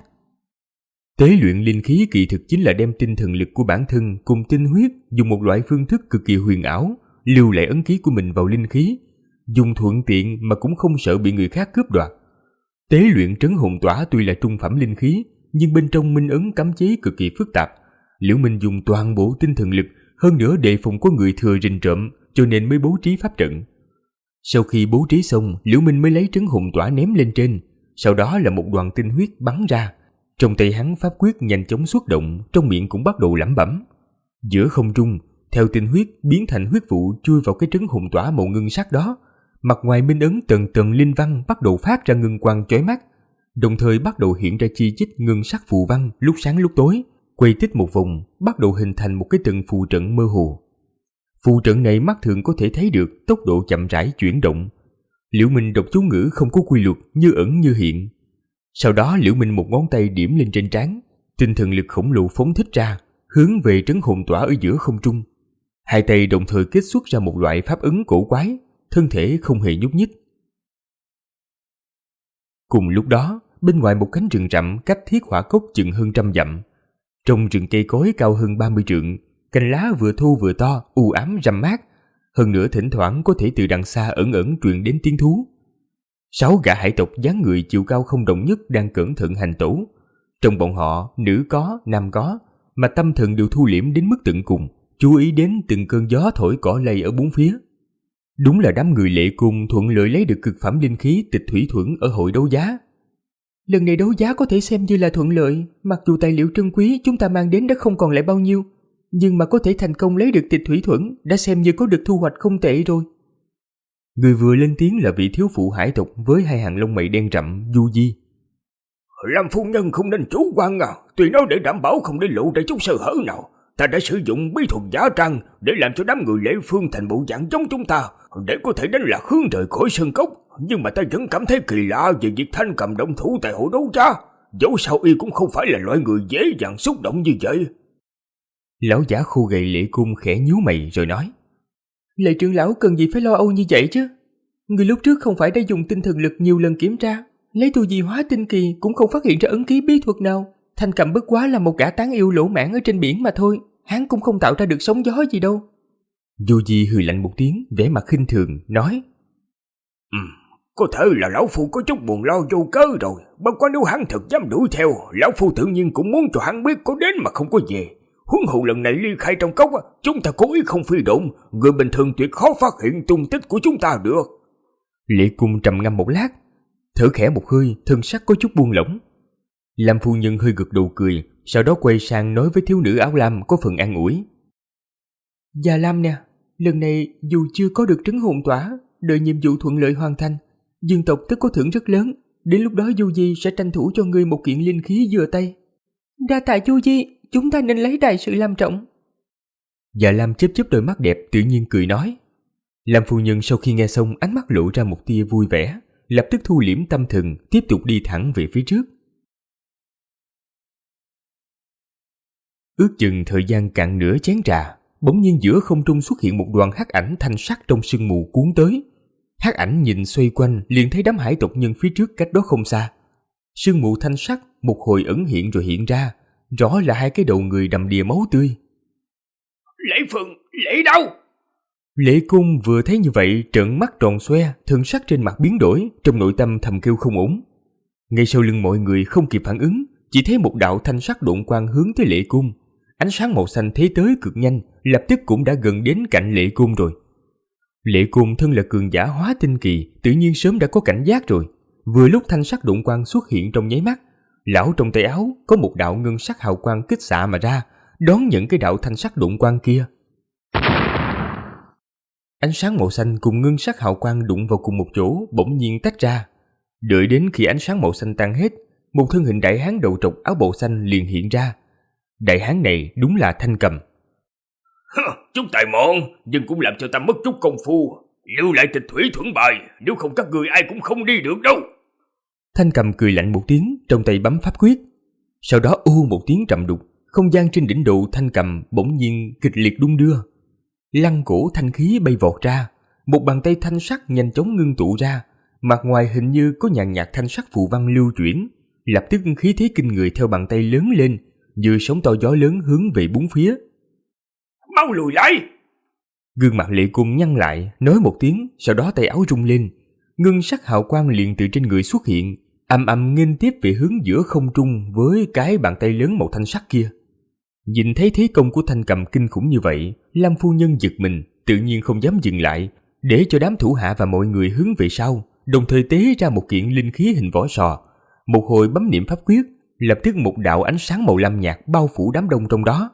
Tế luyện linh khí kỳ thực chính là đem tinh thần lực của bản thân cùng tinh huyết dùng một loại phương thức cực kỳ huyền ảo, lưu lại ấn ký của mình vào linh khí, dùng thuận tiện mà cũng không sợ bị người khác cướp đoạt. Tế luyện trấn hồn tỏa tuy là trung phẩm linh khí, nhưng bên trong minh ấn cấm chế cực kỳ phức tạp. Liễu Minh dùng toàn bộ tinh thần lực, hơn nữa đề phòng có người thừa rình trộm, cho nên mới bố trí pháp trận. Sau khi bố trí xong, Liễu Minh mới lấy trấn hồn tỏa ném lên trên, sau đó là một đoàn tinh huyết bắn ra. Trong tay hắn pháp quyết nhanh chóng xuất động, trong miệng cũng bắt đầu lẩm bẩm. Giữa không trung, theo tinh huyết biến thành huyết vụ chui vào cái trấn hồn tỏa màu ngân sắc đó, mặt ngoài minh ấn tầng tầng linh văn bắt đầu phát ra ngân quang chói mắt, đồng thời bắt đầu hiện ra chi chít ngân sắc phù văn lúc sáng lúc tối, quay tích một vòng, bắt đầu hình thành một cái tầng phù trận mơ hồ. Phù trận này mắt thường có thể thấy được tốc độ chậm rãi chuyển động. Liễu Minh đọc chú ngữ không có quy luật, như ẩn như hiện. Sau đó Liễu Minh một ngón tay điểm lên trên trán, tinh thần lực khổng lồ phóng thích ra, hướng về trấn hồn tỏa ở giữa không trung. Hai tay đồng thời kết xuất ra một loại pháp ấn cổ quái, thân thể không hề nhúc nhích. Cùng lúc đó, bên ngoài một cánh rừng rậm cách Thiết Hỏa Cốc chừng hơn 100 dặm, trong rừng cây cối cao hơn 30 trượng, cành lá vừa thô vừa to, u ám râm mát, hơn nữa thỉnh thoảng có thể từ đằng xa ẩn ẩn truyền đến tiếng thú. 6 gã hải tộc dáng người chiều cao không đồng nhất đang cẩn thận hành tẩu. Trong bọn họ, nữ có, nam có, mà tâm thần đều thu liễm đến mức tận cùng, chú ý đến từng cơn gió thổi cỏ lay ở bốn phía. Đúng là đám người Lệ Cung thuận lợi lấy được cực phẩm linh khí Tịch Thủy Thuẫn ở hội đấu giá. Lần này đấu giá có thể xem như là thuận lợi, mặc dù tài liệu trân quý chúng ta mang đến đã không còn lại bao nhiêu, nhưng mà có thể thành công lấy được Tịch Thủy Thuẫn đã xem như có được thu hoạch không tệ rồi. Người vừa lên tiếng là vị thiếu phụ hải tộc với hai hàng lông mày đen rậm, Du Di. Lâm phu nhân không nên chủ quan à, tuy nói để đảm bảo không để lộ ra chút sơ hở nào, ta đã sử dụng bí thuật giả trang để làm cho đám người Lệ Phương thành bộ dạng giống chúng ta, để có thể đánh lạc hướng rời khỏi sân cốc. nhưng mà ta vẫn cảm thấy kỳ lạ về việc Thanh Cầm động thủ tại hội đấu giá. Dẫu sao y cũng không phải là loại người dễ dàng xúc động như vậy. Lão giả khô gầy Lệ Cung khẽ nhíu mày rồi nói: Lệ trưởng lão cần gì phải lo âu như vậy chứ? Người lúc trước không phải đã dùng tinh thần lực nhiều lần kiểm tra, lấy tu vi hóa tinh kỳ cũng không phát hiện ra ấn ký bí thuật nào. Thanh Cầm bất quá là một gã tán yêu lỗ mãn ở trên biển mà thôi, hắn cũng không tạo ra được sóng gió gì đâu. Vô Di hừ lạnh một tiếng, vẻ mặt khinh thường nói: Có thể là lão phu có chút buồn lo vô cớ rồi. Bất quá nếu hắn thật dám đuổi theo, lão phu tự nhiên cũng muốn cho hắn biết có đến mà không có về. Huống hồ lần này ly khai trong cốc, chúng ta cố ý không phi độn, người bình thường tuyệt khó phát hiện tung tích của chúng ta được. Lệ Cung trầm ngâm một lát, thở khẽ một hơi, thân sắc có chút buông lỏng. Lam phu nhân hơi gật đầu cười, sau đó quay sang nói với thiếu nữ áo lam có phần an ủi: Già Lam nè, lần này dù chưa có được trấn hồn tỏa, đợi nhiệm vụ thuận lợi hoàn thành, dương tộc tất có thưởng rất lớn. Đến lúc đó Du Di sẽ tranh thủ cho ngươi một kiện linh khí vừa tay. Đa tạ Du Di, chúng ta nên lấy đại sự làm trọng. Già Lam chớp chớp đôi mắt đẹp, tự nhiên cười nói. Lam phu nhân sau khi nghe xong, ánh mắt lộ ra một tia vui vẻ, lập tức thu liễm tâm thần, tiếp tục đi thẳng về phía trước. Ước chừng thời gian cạn nửa chén trà, bỗng nhiên giữa không trung xuất hiện một đoàn hắc ảnh thanh sắc trong sương mù cuốn tới. Hắc ảnh nhìn xoay quanh, liền thấy đám hải tộc nhân phía trước cách đó không xa. Sương mù thanh sắc một hồi ẩn hiện rồi hiện ra, rõ là hai cái đầu người đầm đìa máu tươi. Lễ Phượng, lễ đâu? Lễ Cung vừa thấy như vậy trợn mắt tròn xoe, thần sắc trên mặt biến đổi, trong nội tâm thầm kêu không ổn. Ngay sau lưng mọi người không kịp phản ứng, chỉ thấy một đạo thanh sắc độn quang hướng tới Lễ Cung. Ánh sáng màu xanh thế tới cực nhanh, lập tức cũng đã gần đến cạnh Lễ Cung rồi. Lễ Cung thân là cường giả hóa tinh kỳ, tự nhiên sớm đã có cảnh giác rồi. Vừa lúc thanh sắc độn quang xuất hiện trong nháy mắt, lão trong tay áo có một đạo ngân sắc hào quang kích xạ mà ra, đón nhận cái đạo thanh sắc độn quang kia. Ánh sáng màu xanh cùng ngân sắc hào quang đụng vào cùng một chỗ, bỗng nhiên tách ra. Đợi đến khi ánh sáng màu xanh tan hết, một thân hình đại hán đầu trọc áo bào xanh liền hiện ra. Đại hán này đúng là Thanh Cầm. Chút tài mọn, nhưng cũng làm cho ta mất chút công phu. Lưu lại tịch thủy thuẫn bài, nếu không các người ai cũng không đi được đâu. Thanh Cầm cười lạnh một tiếng, trong tay bấm pháp quyết. Sau đó một tiếng trầm đục, không gian trên đỉnh đầu Thanh Cầm bỗng nhiên kịch liệt đung đưa. Lăng cổ thanh khí bay vọt ra, một bàn tay thanh sắc nhanh chóng ngưng tụ ra, mặt ngoài hình như có nhàn nhạt thanh sắc phù văn lưu chuyển, lập tức khí thế kinh người theo bàn tay lớn lên, như sóng to gió lớn hướng về bốn phía. Mau lùi lại! Gương mặt Lệ Cung nhăn lại, nói một tiếng, sau đó tay áo rung lên, ngân sắc hào quang liền từ trên người xuất hiện, ầm ầm nghênh tiếp về hướng giữa không trung với cái bàn tay lớn màu thanh sắc kia. Nhìn thấy thế công của Thanh Cầm kinh khủng như vậy, Lam phu nhân giật mình, tự nhiên không dám dừng lại, để cho đám thủ hạ và mọi người hướng về sau, đồng thời tế ra một kiện linh khí hình vỏ sò. Một hồi bấm niệm pháp quyết, lập tức một đạo ánh sáng màu lam nhạt bao phủ đám đông trong đó.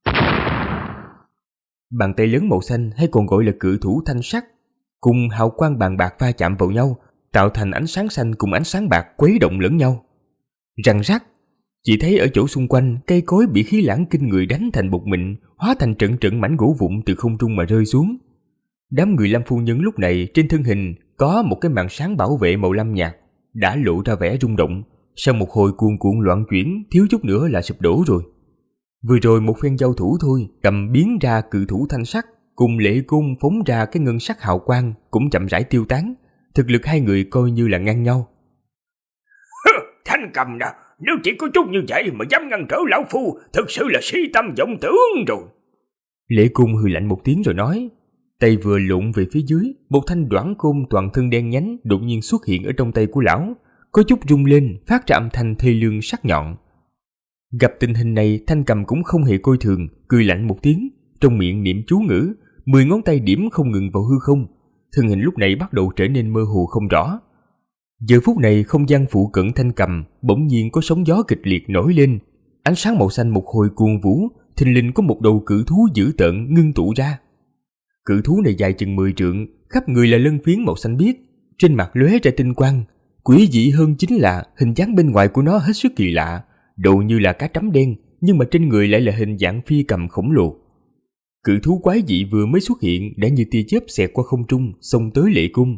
Bàn tay lớn màu xanh hay còn gọi là cự thủ thanh sắc cùng hào quang bàn bạc va chạm vào nhau, tạo thành ánh sáng xanh cùng ánh sáng bạc quấy động lẫn nhau. Răng rắc, chỉ thấy ở chỗ xung quanh cây cối bị khí lãng kinh người đánh thành bột mịn, hóa thành trận trận mảnh gỗ vụn từ không trung mà rơi xuống. Đám người Lam phu nhân lúc này trên thân hình có một cái màn sáng bảo vệ màu lam nhạt, đã lộ ra vẻ rung động. Sau một hồi cuồn cuộn loạn chuyển, thiếu chút nữa là sụp đổ rồi. Vừa rồi một phen giao thủ thôi, Cầm biến ra cự thủ thanh sắc cùng Lệ Cung phóng ra cái ngân sắc hào quang cũng chậm rãi tiêu tán. Thực lực hai người coi như là ngang nhau. Thanh Cầm nè, nếu chỉ có chút như vậy mà dám ngăn trở lão phu, thực sự là si tâm vọng tưởng rồi. Lệ Cung hừ lạnh một tiếng rồi nói. Tay vừa lộn về phía dưới, một thanh đoản côn toàn thân đen nhánh đột nhiên xuất hiện ở trong tay của lão, có chút rung lên, phát ra âm thanh thê lương sắc nhọn. Gặp tình hình này, Thanh Cầm cũng không hề coi thường, cười lạnh một tiếng, trong miệng niệm chú ngữ, 10 ngón tay điểm không ngừng vào hư không. Thân hình lúc này bắt đầu trở nên mơ hồ không rõ. Giờ phút này không gian phụ cận Thanh Cầm bỗng nhiên có sóng gió kịch liệt nổi lên, ánh sáng màu xanh một hồi cuồng vũ, thình lình có một đầu cự thú dữ tợn ngưng tụ ra. Cự thú này dài chừng 10 trượng, khắp người là lân phiến màu xanh biếc, trên mặt lóe ra tinh quang. Quỷ dị hơn chính là hình dáng bên ngoài của nó hết sức kỳ lạ, đầu như là cá trắm đen, nhưng mà trên người lại là hình dạng phi cầm khổng lồ. Cự thú quái dị vừa mới xuất hiện đã như tia chớp xẹt qua không trung, xông tới Lệ Cung.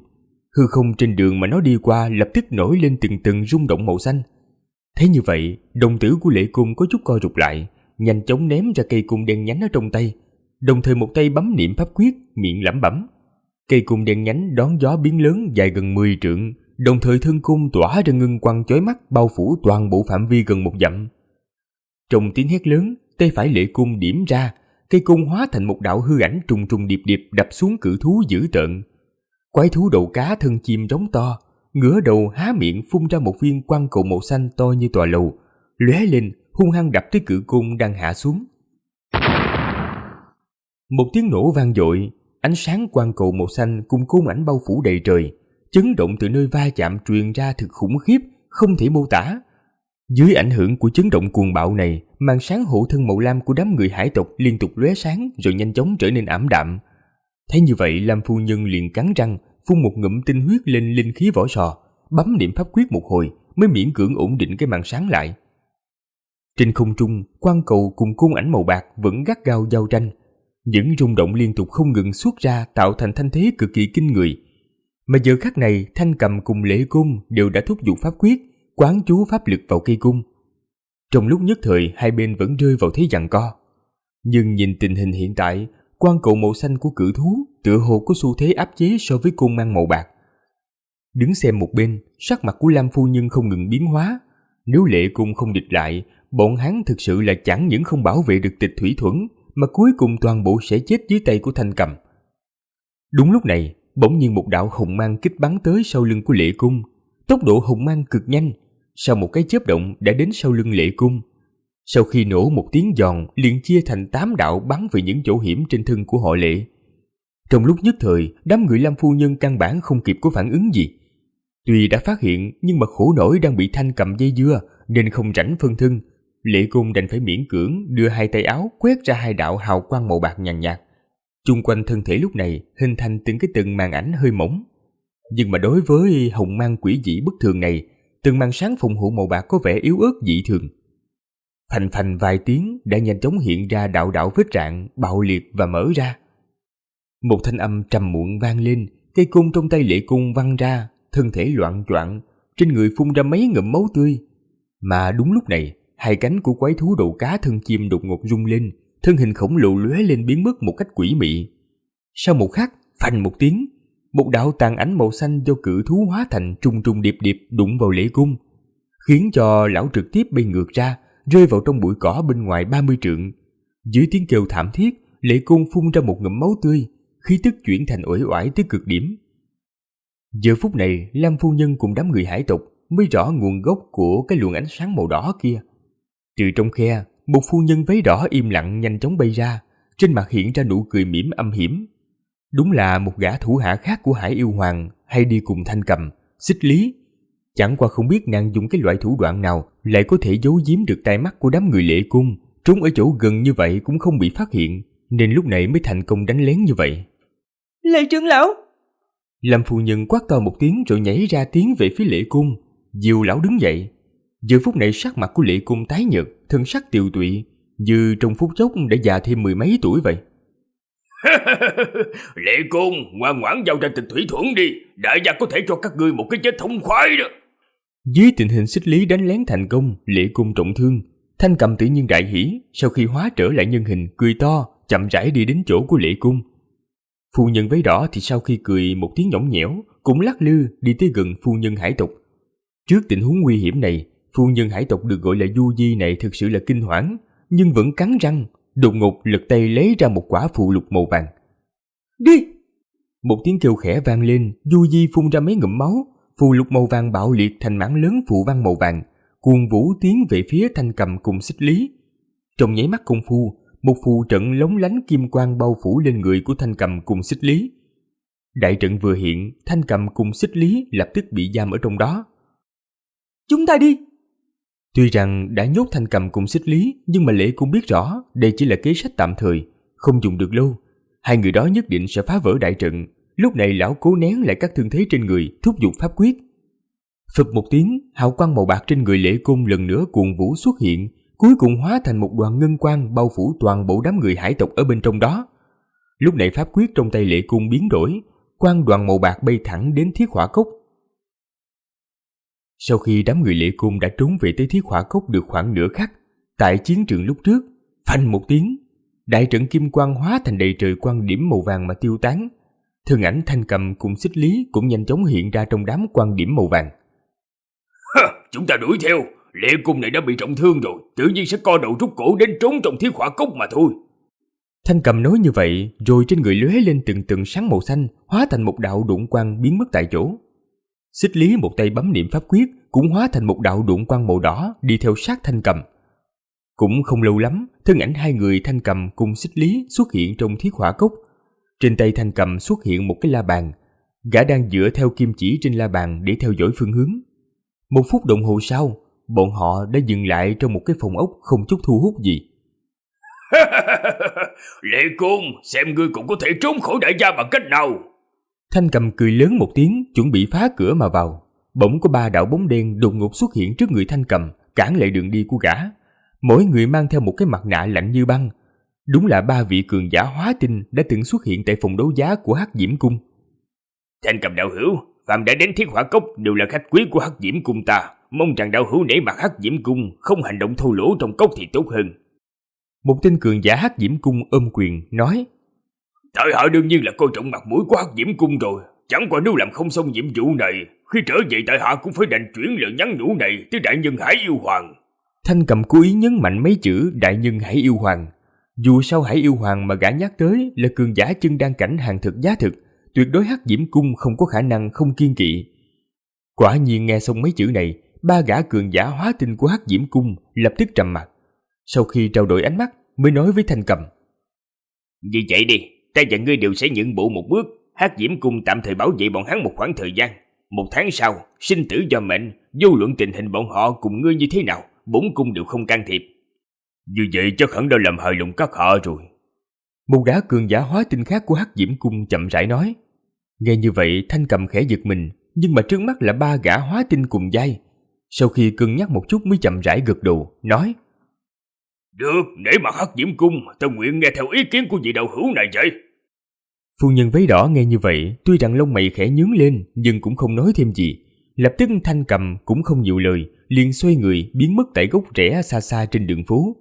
hư không trên đường mà nó đi qua lập tức nổi lên từng tầng rung động màu xanh. Thế như vậy, đồng tử của Lệ Cung có chút co rụt lại, nhanh chóng ném ra cây cung đen nhánh ở trong tay, đồng thời một tay bấm niệm pháp quyết, miệng lẩm bẩm. Cây cung đen nhánh đón gió biến lớn dài gần 10 trượng, đồng thời thân cung tỏa ra ngân quang chói mắt bao phủ toàn bộ phạm vi gần 1 dặm. Trong tiếng hét lớn, tay phải Lệ Cung điểm ra, cây cung hóa thành một đạo hư ảnh trùng trùng điệp điệp đập xuống cự thú dữ tợn. Quái thú đầu cá thân chim rống to, ngửa đầu há miệng phun ra một viên quang cầu màu xanh to như tòa lầu, lóe lên hung hăng đập tới cự cung đang hạ xuống. Một tiếng nổ vang dội, ánh sáng quang cầu màu xanh cùng côn ảnh bao phủ đầy trời, chấn động từ nơi va chạm truyền ra thực khủng khiếp, không thể mô tả. Dưới ảnh hưởng của chấn động cuồng bạo này, màn sáng hộ thân màu lam của đám người hải tộc liên tục lóe sáng rồi nhanh chóng trở nên ảm đạm. Thấy như vậy, Lam phu nhân liền cắn răng, phun một ngụm tinh huyết lên linh khí vỏ sò, bấm niệm pháp quyết một hồi mới miễn cưỡng ổn định cái màn sáng lại. Trên không trung, quang cầu cùng côn ảnh màu bạc vẫn gắt gao giao tranh, những rung động liên tục không ngừng xuất ra tạo thành thanh thế cực kỳ kinh người. Mà giờ khắc này, Thanh Cầm cùng Lệ Cung đều đã thúc giục pháp quyết, quán chú pháp lực vào cây cung. Trong lúc nhất thời, hai bên vẫn rơi vào thế giằng co. Nhưng nhìn tình hình hiện tại, quang cầu màu xanh của cự thú tựa hồ có xu thế áp chế so với cung mang màu bạc. Đứng xem một bên, sắc mặt của Lam phu nhân không ngừng biến hóa. Nếu Lệ Cung không địch lại, bọn hắn thực sự là chẳng những không bảo vệ được Tịch Thủy Thuẫn, mà cuối cùng toàn bộ sẽ chết dưới tay của Thanh Cầm. Đúng lúc này, bỗng nhiên một đạo hồng mang kích bắn tới sau lưng của Lệ Cung. Tốc độ hồng mang cực nhanh, sau một cái chớp động đã đến sau lưng Lệ Cung. Sau khi nổ một tiếng giòn, liền chia thành 8 đạo bắn về những chỗ hiểm trên thân của họ Lệ. Trong lúc nhất thời, đám người Lam phu nhân căn bản không kịp có phản ứng gì. Tuy đã phát hiện, nhưng mà khổ nổi đang bị Thanh Cầm dây dưa nên không rảnh phân thân. Lệ Cung đành phải miễn cưỡng đưa hai tay áo quét ra hai đạo hào quang màu bạc nhàn nhạt. Chung quanh thân thể lúc này hình thành từng cái từng màn ảnh hơi mỏng. Nhưng mà đối với hồng mang quỷ dị bất thường này, từng màn sáng phòng hộ màu bạc có vẻ yếu ớt dị thường. Phành phành vài tiếng đã nhanh chóng hiện ra đạo đạo vết rạn bạo liệt và mở ra. Một thanh âm trầm muộn vang lên, cây cung trong tay Lệ Cung văng ra, thân thể loạng choạng, trên người phun ra mấy ngụm máu tươi. Mà đúng lúc này, hai cánh của quái thú đầu cá thân chim đột ngột rung lên, thân hình khổng lồ lóe lên biến mất một cách quỷ mị. Sau một khắc, phành một tiếng, một đạo tàn ảnh màu xanh do cự thú hóa thành trùng trùng điệp điệp đụng vào Lệ Cung, khiến cho lão trực tiếp bay ngược ra, rơi vào trong bụi cỏ bên ngoài 30 trượng. Dưới tiếng kêu thảm thiết, Lệ Cung phun ra một ngụm máu tươi, khí tức chuyển thành uể oải tới cực điểm. Giờ phút này, Lam phu nhân cùng đám người hải tộc mới rõ nguồn gốc của cái luồng ánh sáng màu đỏ kia. Từ trong khe, một phu nhân váy đỏ im lặng nhanh chóng bay ra, trên mặt hiện ra nụ cười mỉm âm hiểm. Đúng là một gã thủ hạ khác của Hải Yêu Hoàng hay đi cùng Thanh Cầm, Xích Lý. Chẳng qua không biết nàng dùng cái loại thủ đoạn nào lại có thể giấu giếm được tai mắt của đám người Lệ Cung, trốn ở chỗ gần như vậy cũng không bị phát hiện, nên lúc này mới thành công đánh lén như vậy. Lệ trưởng lão! Lâm phu nhân quát to một tiếng rồi nhảy ra tiến về phía Lệ Cung. Diều lão đứng dậy. Giờ phút này sắc mặt của Lệ Cung tái nhợt, thân sắc tiều tụy, như trong phút chốc đã già thêm 10 mấy tuổi vậy. Lệ Cung, ngoan ngoãn giao ra Tịch Thủy Thuẫn đi, đại gia có thể cho các ngươi một cái chết thống khoái đó. Dưới tình hình Xích Lý đánh lén thành công, Lệ Cung trọng thương, Thanh Cầm tự nhiên đại hỉ, sau khi hóa trở lại nhân hình, cười to, chậm rãi đi đến chỗ của Lệ Cung. Phu nhân váy đỏ thì sau khi cười một tiếng nhõng nhẽo, cũng lắc lư đi tới gần phu nhân hải tộc. Trước tình huống nguy hiểm này, phu nhân hải tộc được gọi là Du Di này thực sự là kinh hoảng, nhưng vẫn cắn răng, đột ngột lật tay lấy ra một quả phù lục màu vàng. Đi! Một tiếng kêu khẽ vang lên, Du Di phun ra mấy ngụm máu, phù lục màu vàng bạo liệt thành mảng lớn phù văn màu vàng, cuồng vũ tiến về phía Thanh Cầm cùng Xích Lý. Trong nháy mắt công phu, một phù trận lóng lánh kim quang bao phủ lên người của Thanh Cầm cùng Xích Lý. Đại trận vừa hiện, Thanh Cầm cùng Xích Lý lập tức bị giam ở trong đó. Chúng ta đi! Tuy rằng đã nhốt Thanh Cầm cùng Xích Lý, nhưng mà Lệ cũng biết rõ đây chỉ là kế sách tạm thời, không dùng được lâu. Hai người đó nhất định sẽ phá vỡ đại trận. Lúc này lão cố nén lại các thương thế trên người, thúc giục pháp quyết. Phập một tiếng, hào quang màu bạc trên người Lệ Cung lần nữa cuồng vũ xuất hiện, cuối cùng hóa thành một đoàn ngân quang bao phủ toàn bộ đám người hải tộc ở bên trong đó. Lúc này pháp quyết trong tay Lệ Cung biến đổi, quang đoàn màu bạc bay thẳng đến Thiết Hỏa Cốc. Sau khi đám người Lệ Côn đã trốn về tới Thiết Hỏa Cốc được khoảng nửa khắc, tại chiến trường lúc trước, phanh một tiếng, đại trận kim quang hóa thành đầy trời quang điểm màu vàng mà tiêu tán. Thân ảnh Thanh Cầm cùng Xích Lý cũng nhanh chóng hiện ra trong đám quang điểm màu vàng. Chúng ta đuổi theo, Lệ Cung này đã bị trọng thương rồi, tự nhiên sẽ co đầu rút cổ đến trốn trong Thiết Hỏa Cốc mà thôi. Thanh Cầm nói như vậy, rồi trên người lóe lên từng từng sáng màu xanh, hóa thành một đạo độn quang biến mất tại chỗ. Xích Lý một tay bấm niệm pháp quyết, cũng hóa thành một đạo độn quang màu đỏ đi theo sát Thanh Cầm. Cũng không lâu lắm, thân ảnh hai người Thanh Cầm cùng Xích Lý xuất hiện trong Thiết Hỏa Cốc. Trên tay Thanh Cầm xuất hiện một cái la bàn, gã đang dựa theo kim chỉ trên la bàn để theo dõi phương hướng. Một phút đồng hồ sau, bọn họ đã dừng lại trong một cái phòng ốc không chút thu hút gì. Lệ Côn, xem ngươi cũng có thể trốn khỏi đại gia bằng cách nào. Thanh Cầm cười lớn một tiếng, chuẩn bị phá cửa mà vào. Bỗng có 3 đạo bóng đen đột ngột xuất hiện trước người Thanh Cầm, cản lại đường đi của gã. Mỗi người mang theo một cái mặt nạ lạnh như băng. Đúng là 3 vị cường giả hóa tinh đã từng xuất hiện tại phòng đấu giá của Hắc Diễm Cung. Thanh Cầm đạo hữu, phàm đã đến Thiết Hỏa Cốc đều là khách quý của Hắc Diễm Cung ta, mong rằng đạo hữu nể mặt Hắc Diễm Cung, không hành động thô lỗ trong cốc thì tốt hơn. Một tên cường giả Hắc Diễm Cung ôm quyền nói: Tại hạ đương nhiên là coi trọng mặt mũi của Hắc Diễm Cung rồi, chẳng qua nếu làm không xong nhiệm vụ này, khi trở về tại hạ cũng phải đành chuyển lời nhắn nhủ này tới đại nhân Hải Yêu Hoàng. Thanh Cầm cố ý nhấn mạnh mấy chữ đại nhân Hải Yêu Hoàng. Dù sao Hải Yêu Hoàng mà gã nhắc tới là cường giả chân đan cảnh hàng thực giá thực, tuyệt đối Hắc Diễm Cung không có khả năng không kiên kỵ. Quả nhiên nghe xong mấy chữ này, 3 gã cường giả hóa tinh của Hắc Diễm Cung lập tức trầm mặt. Sau khi trao đổi ánh mắt mới nói với Thanh Cầm: Như vậy đi, ta và ngươi đều sẽ nhượng bộ một bước. Hắc Diễm Cung tạm thời bảo vệ bọn hắn một khoảng thời gian. 1 tháng sau, sinh tử do mệnh, vô luận tình hình bọn họ cùng ngươi như thế nào, bổn cung đều không can thiệp. Như vậy chắc hẳn đã làm hài lòng các hạ rồi. Một gã cường giả hóa tinh khác của Hắc Diễm Cung chậm rãi nói. Nghe như vậy Thanh Cầm khẽ giật mình, nhưng mà trước mắt là 3 gã hóa tinh cùng giai. Sau khi cân nhắc một chút mới chậm rãi gật đầu, nói: Được, nể mặt Hắc Diễm Cung, ta nguyện nghe theo ý kiến của vị đạo hữu này vậy. Phu nhân váy đỏ nghe như vậy, tuy rằng lông mày khẽ nhướng lên, nhưng cũng không nói thêm gì. Lập tức Thanh Cầm cũng không nhiều lời, liền xoay người biến mất tại gốc rẽ xa xa trên đường phố.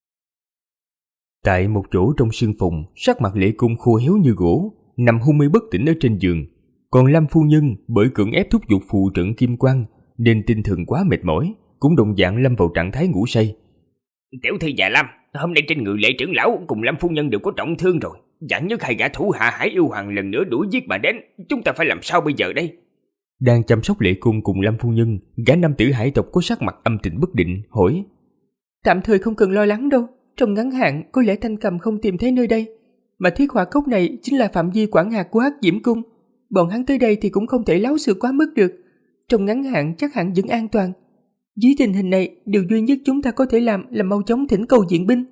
Tại một chỗ trong sương phòng, sắc mặt Lệ Cung khô héo như gỗ, nằm hôn mê bất tỉnh ở trên giường. Còn Lâm phu nhân bởi cưỡng ép thúc giục phù trận kim quang nên tinh thần quá mệt mỏi, cũng đồng dạng lâm vào trạng thái ngủ say. Tiểu thư Dạ Lam, hôm nay trên người Lệ trưởng lão cùng Lâm phu nhân đều có trọng thương rồi. Chẳng nhất 2 gã thủ hạ Hải Yêu Hoàng lần nữa đuổi giết mà đến, chúng ta phải làm sao bây giờ đây? Đang chăm sóc Lệ Cung cùng Lâm phu nhân, gã nam tử hải tộc có sắc mặt âm tình bất định hỏi: Tạm thời không cần lo lắng đâu, trong ngắn hạn có lẽ Thanh Cầm không tìm thấy nơi đây, mà Thiết Hỏa Cốc này chính là phạm vi quản hạt của Hắc Diễm Cung. Bọn hắn tới đây thì cũng không thể láo xược quá mức được, trong ngắn hạn chắc hẳn vẫn an toàn. Dưới tình hình này, điều duy nhất chúng ta có thể làm là mau chóng thỉnh cầu viện binh.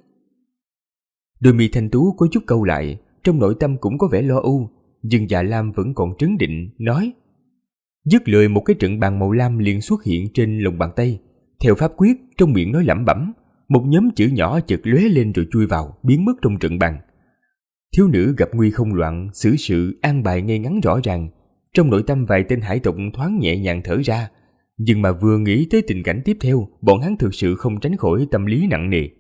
Đôi mi thanh tú có chút cau lại, trong nội tâm cũng có vẻ lo âu, nhưng Dạ Lam vẫn còn trấn định, nói. Dứt lời một cái trận bàn màu lam liền xuất hiện trên lòng bàn tay. Theo pháp quyết, trong miệng nói lẩm bẩm, một nhóm chữ nhỏ chợt lóe lên rồi chui vào, biến mất trong trận bàn. Thiếu nữ gặp nguy không loạn, xử sự an bài ngay ngắn rõ ràng. Trong nội tâm vài tên hải tộc thoáng nhẹ nhàng thở ra, nhưng mà vừa nghĩ tới tình cảnh tiếp theo, bọn hắn thực sự không tránh khỏi tâm lý nặng nề.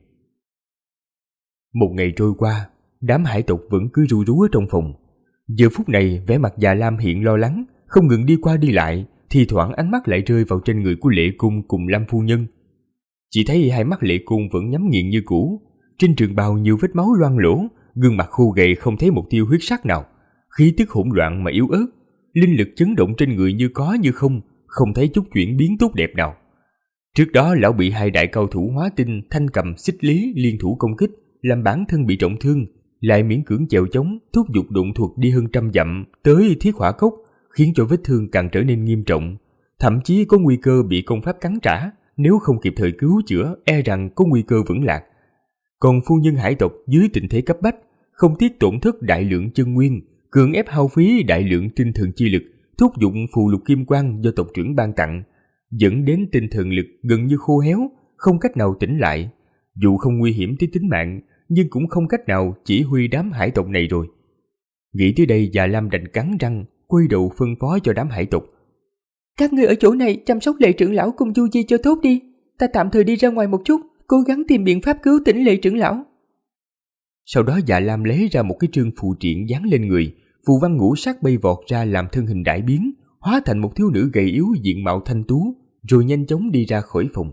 Một ngày trôi qua, đám hải tộc vẫn cứ ru rú ở trong phòng. Giờ phút này, vẻ mặt Dạ Lam hiện lo lắng, không ngừng đi qua đi lại, thì thoảng ánh mắt lại rơi vào trên người của Lệ Cung cùng Lâm phu nhân. Chỉ thấy hai mắt Lệ Cung vẫn nhắm nghiền như cũ, trên trường bào nhiều vết máu loang lổ, gương mặt khô gầy không thấy một tia huyết sắc nào, khí tức hỗn loạn mà yếu ớt, linh lực chấn động trên người như có như không, không thấy chút chuyển biến tốt đẹp nào. Trước đó lão bị 2 đại cao thủ hóa tinh Thanh Cầm, Xích Lý liên thủ công kích, làm bản thân bị trọng thương, lại miễn cưỡng chèo chống, thúc giục độn thuật đi hơn 100 dặm tới Thiết Hỏa Cốc, khiến cho vết thương càng trở nên nghiêm trọng, thậm chí có nguy cơ bị công pháp cắn trả, nếu không kịp thời cứu chữa, e rằng có nguy cơ vững lạc. Còn phu nhân hải tộc dưới tình thế cấp bách, không tiếc tổn thất đại lượng chân nguyên, cưỡng ép hao phí đại lượng tinh thần chi lực, thúc giục phù lục kim quang do tộc trưởng ban tặng, dẫn đến tinh thần lực gần như khô héo, không cách nào tỉnh lại. Dù không nguy hiểm tới tính mạng, nhưng cũng không cách nào chỉ huy đám hải tộc này rồi. Nghĩ tới đây, Dạ Lam đành cắn răng, quay đầu phân phó cho đám hải tộc. Các ngươi ở chỗ này chăm sóc Lệ trưởng lão cùng Du Di cho tốt đi. Ta tạm thời đi ra ngoài một chút, cố gắng tìm biện pháp cứu tỉnh Lệ trưởng lão. Sau đó Dạ Lam lấy ra một cái trương phù triện dán lên người, phù văn ngũ sắc bay vọt ra làm thân hình đại biến, hóa thành một thiếu nữ gầy yếu diện mạo thanh tú, rồi nhanh chóng đi ra khỏi phòng.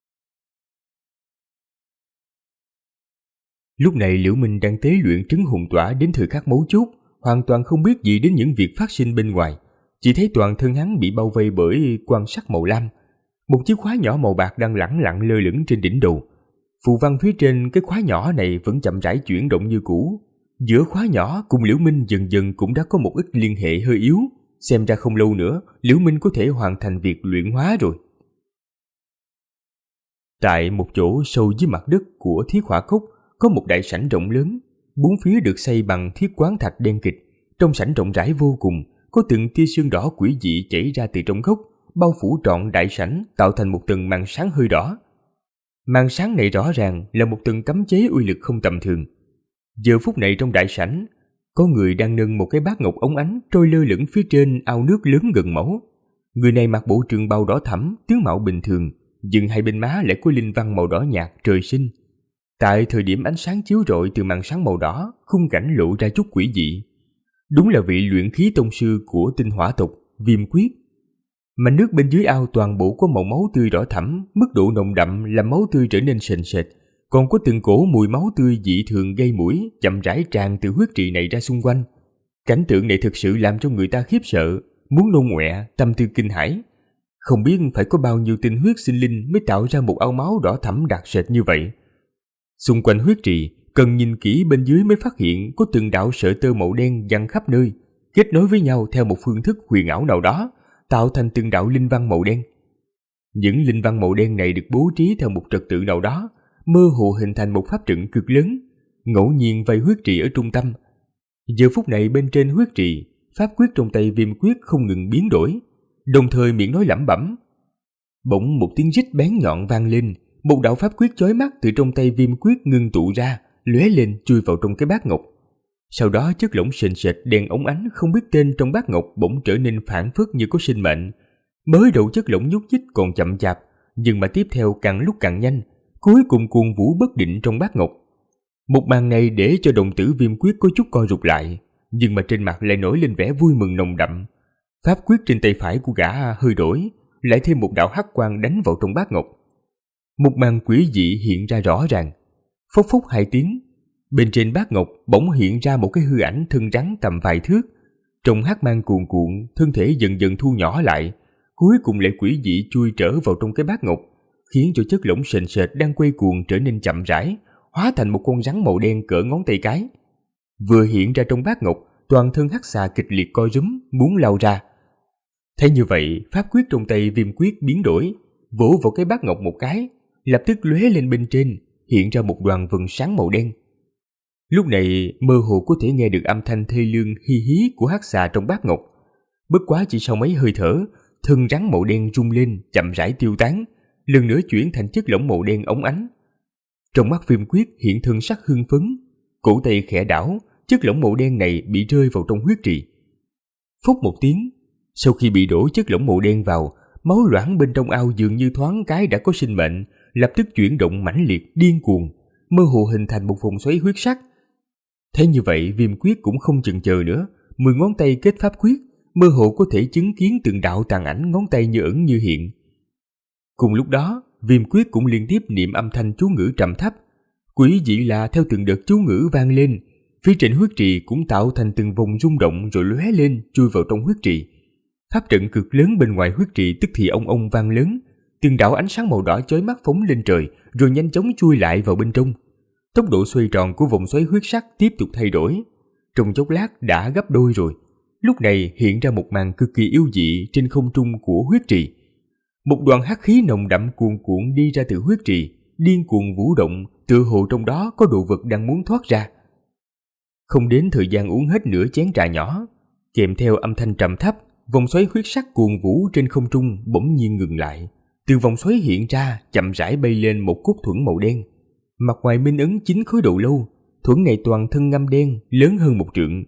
Lúc này Liễu Minh đang tế luyện trấn hồn tỏa đến thời khắc mấu chốt, hoàn toàn không biết gì đến những việc phát sinh bên ngoài, chỉ thấy toàn thân hắn bị bao vây bởi quang sắc màu lam. Một chiếc khóa nhỏ màu bạc đang lẳng lặng lơ lửng trên đỉnh đầu. Phù văn phía trên cái khóa nhỏ này vẫn chậm rãi chuyển động như cũ. Giữa khóa nhỏ cùng Liễu Minh dần dần cũng đã có một ít liên hệ hơi yếu. Xem ra không lâu nữa, Liễu Minh có thể hoàn thành việc luyện hóa rồi. Tại một chỗ sâu dưới mặt đất của Thiết Hỏa Cốc có một đại sảnh rộng lớn, bốn phía được xây bằng thiết quán thạch đen kịt. Trong sảnh rộng rãi vô cùng, có từng tia sương đỏ quỷ dị chảy ra từ trong gốc, bao phủ trọn đại sảnh, tạo thành một tầng màn sáng hơi đỏ. Màn sáng này rõ ràng là một tầng cấm chế uy lực không tầm thường. Giờ phút này trong đại sảnh, có người đang nâng một cái bát ngọc óng ánh trôi lơ lửng phía trên ao nước lớn gần mẫu. Người này mặc bộ trường bào đỏ thẫm, tướng mạo bình thường, nhưng hai bên má lại có linh văn màu đỏ nhạt trời sinh. Tại thời điểm ánh sáng chiếu rọi từ màn sáng màu đỏ, khung cảnh lộ ra chút quỷ dị. Đúng là vị luyện khí tông sư của tinh hỏa tộc, Viêm Quyết. Mà nước bên dưới ao toàn bộ có màu máu tươi đỏ thẫm, mức độ nồng đậm làm máu tươi trở nên sền sệt, còn có từng cổ mùi máu tươi dị thường gây mũi chậm rãi tràn từ huyết trì này ra xung quanh. Cảnh tượng này thực sự làm cho người ta khiếp sợ, muốn nôn ọe, tâm tư kinh hãi. Không biết phải có bao nhiêu tinh huyết sinh linh mới tạo ra một ao máu đỏ thẫm đặc sệt như vậy. Xung quanh huyết trì, cần nhìn kỹ bên dưới mới phát hiện có từng đạo sợi tơ màu đen giăng khắp nơi, kết nối với nhau theo một phương thức huyền ảo nào đó, tạo thành từng đạo linh văn màu đen. Những linh văn màu đen này được bố trí theo một trật tự nào đó, mơ hồ hình thành một pháp trận cực lớn, ngẫu nhiên vây huyết trì ở trung tâm. Giờ phút này bên trên huyết trì, pháp quyết trong tay Viêm Quyết không ngừng biến đổi, đồng thời miệng nói lẩm bẩm. Bỗng một tiếng rít bén nhọn vang lên, một đạo pháp quyết chói mắt từ trong tay Viêm Quyết ngưng tụ ra, lóe lên chui vào trong cái bát ngọc. Sau đó chất lỏng sền sệt đen óng ánh không biết tên trong bát ngọc bỗng trở nên phảng phất như có sinh mệnh. Mới đầu chất lỏng nhúc nhích còn chậm chạp, nhưng mà tiếp theo càng lúc càng nhanh, cuối cùng cuồng vũ bất định trong bát ngọc. Một màn này để cho đồng tử Viêm Quyết có chút co rụt lại, nhưng mà trên mặt lại nổi lên vẻ vui mừng nồng đậm. Pháp quyết trên tay phải của gã hơi đổi, lại thêm một đạo hắc quang đánh vào trong bát ngọc. Một màn quỷ dị hiện ra rõ ràng. Phốc phốc hai tiếng, bên trên bát ngọc bỗng hiện ra một cái hư ảnh thân rắn tầm vài thước. Trong hắc mang cuồn cuộn, thân thể dần dần thu nhỏ lại, cuối cùng lại quỷ dị chui trở vào trong cái bát ngọc, khiến cho chất lỏng sền sệt đang quay cuồng trở nên chậm rãi, hóa thành một con rắn màu đen cỡ ngón tay cái. Vừa hiện ra trong bát ngọc, toàn thân hắc xà kịch liệt co rúm, muốn lao ra. Thấy như vậy, pháp quyết trong tay Viêm Quyết biến đổi, vỗ vào cái bát ngọc một cái, lập tức lóe lên bên trên, hiện ra một đoàn vầng sáng màu đen. Lúc này mơ hồ có thể nghe được âm thanh thê lương hi hí của hắc xà trong bát ngọc. Bất quá chỉ sau mấy hơi thở, thân rắn màu đen rung lên, chậm rãi tiêu tán, lần nữa chuyển thành chất lỏng màu đen óng ánh. Trong mắt Viêm Quyết hiện thân sắc hưng phấn, cổ tay khẽ đảo, chất lỏng màu đen này bị rơi vào trong huyết trì. Phốc một tiếng, sau khi bị đổ chất lỏng màu đen vào, máu loãng bên trong ao dường như thoáng cái đã có sinh mệnh, lập tức chuyển động mãnh liệt, điên cuồng, mơ hồ hình thành một vòng xoáy huyết sắc. Thế như vậy, Viêm Quyết cũng không chần chờ nữa, 10 ngón tay kết pháp quyết, mơ hồ có thể chứng kiến từng đạo tàn ảnh ngón tay như ẩn như hiện. Cùng lúc đó, Viêm Quyết cũng liên tiếp niệm âm thanh chú ngữ trầm thấp. Quỷ dị là theo từng đợt chú ngữ vang lên, phía trên huyết trì cũng tạo thành từng vòng rung động rồi lóe lên chui vào trong huyết trì. Pháp trận cực lớn bên ngoài huyết trì tức thì ông ông vang lớn, từng đạo ánh sáng màu đỏ chói mắt phóng lên trời rồi nhanh chóng chui lại vào bên trong. Tốc độ xoay tròn của vòng xoáy huyết sắc tiếp tục thay đổi, trong chốc lát đã gấp đôi rồi. Lúc này hiện ra một màn cực kỳ yêu dị trên không trung của huyết trì. Một đoàn hắc khí nồng đậm cuồn cuộn đi ra từ huyết trì, điên cuồng vũ động, tựa hồ trong đó có đồ vật đang muốn thoát ra. Không đến thời gian uống hết nửa chén trà nhỏ, kèm theo âm thanh trầm thấp, vòng xoáy huyết sắc cuồn vũ trên không trung bỗng nhiên ngừng lại. Từ vòng xoáy hiện ra, chậm rãi bay lên một cốt thuẫn màu đen. Mặt ngoài minh ấn 9 khối đầu lâu, thuẫn này toàn thân ngăm đen, lớn hơn 1 trượng.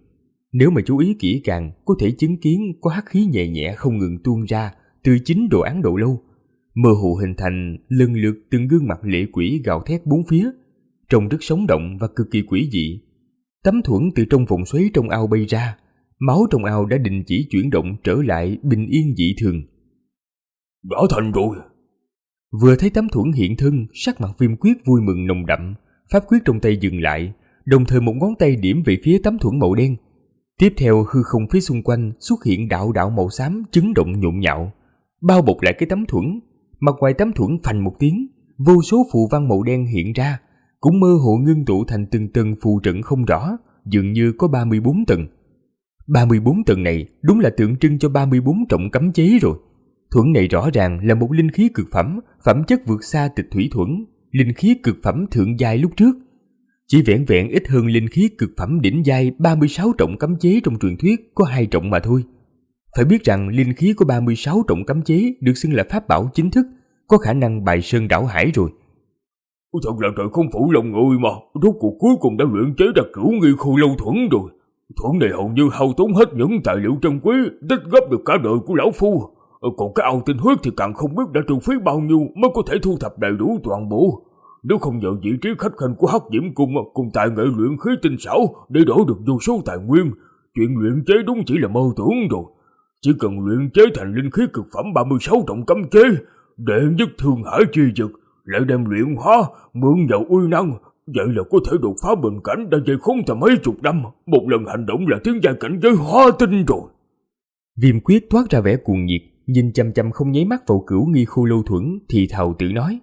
Nếu mà chú ý kỹ càng, có thể chứng kiến có hắc khí nhẹ nhẹ không ngừng tuôn ra từ chính đồ án độ lâu, mơ hồ hình thành lần lượt từng gương mặt lệ quỷ gào thét bốn phía, trông rất sống động và cực kỳ quỷ dị. Tấm thuẫn từ trong vòng xoáy trong ao bay ra, máu trong ao đã đình chỉ chuyển động trở lại bình yên dị thường. Đã thành rồi. Vừa thấy tấm thuẫn hiện thân, sắc mặt Viêm Quyết vui mừng nồng đậm, pháp quyết trong tay dừng lại, đồng thời một ngón tay điểm về phía tấm thuẫn màu đen. Tiếp theo hư không phía xung quanh xuất hiện đạo đạo màu xám chấn động nhộn nhạo, bao bọc lại cái tấm thuẫn. Mặt ngoài tấm thuẫn phành một tiếng, vô số phù văn màu đen hiện ra, cũng mơ hồ ngưng tụ thành từng tầng phù trận không rõ, dường như có 34 tầng. 34 tầng này đúng là tượng trưng cho 34 trọng cấm chế rồi. Thuẫn này rõ ràng là một linh khí cực phẩm, phẩm chất vượt xa Tịch Thủy Thuẫn, linh khí cực phẩm thượng giai lúc trước. Chỉ vẹn vẹn ít hơn linh khí cực phẩm đỉnh giai 36 trọng cấm chế trong truyền thuyết có 2 trọng mà thôi. Phải biết rằng linh khí của 36 trọng cấm chế được xưng là pháp bảo chính thức, có khả năng bài sơn đảo hải rồi. Thật là trời không phụ lòng người mà, rốt cuộc cuối cùng đã luyện chế ra Cửu Nghi Khô Lâu Thuẫn rồi. Thuẫn này hầu như hao tốn hết những tài liệu trân quý, tích góp được cả đời của lão phu. Còn cái ao tinh huyết thì càng không biết đã trừ phí bao nhiêu mới có thể thu thập đầy đủ toàn bộ. Nếu không nhờ vị trí khách khanh của Hắc Diễm Cung cùng tài nghệ luyện khí tinh xảo để đổi được vô số tài nguyên, chuyện luyện chế đúng chỉ là mơ tưởng rồi. Chỉ cần luyện chế thành linh khí cực phẩm 36 trọng cấm chế, đệ nhất thương hải chi dực, lại đem luyện hóa, mượn vào uy năng, vậy là có thể đột phá bình cảnh đã dày khốn tầm mấy chục năm. Một lần hành động là tiến giai cảnh giới hóa tinh rồi. Viêm Quyết thoát ra vẻ cuồng nhiệt, nhìn chăm chăm không nháy mắt vào Cửu Nghi Khô Lâu Thuẫn, thì thào tự nói: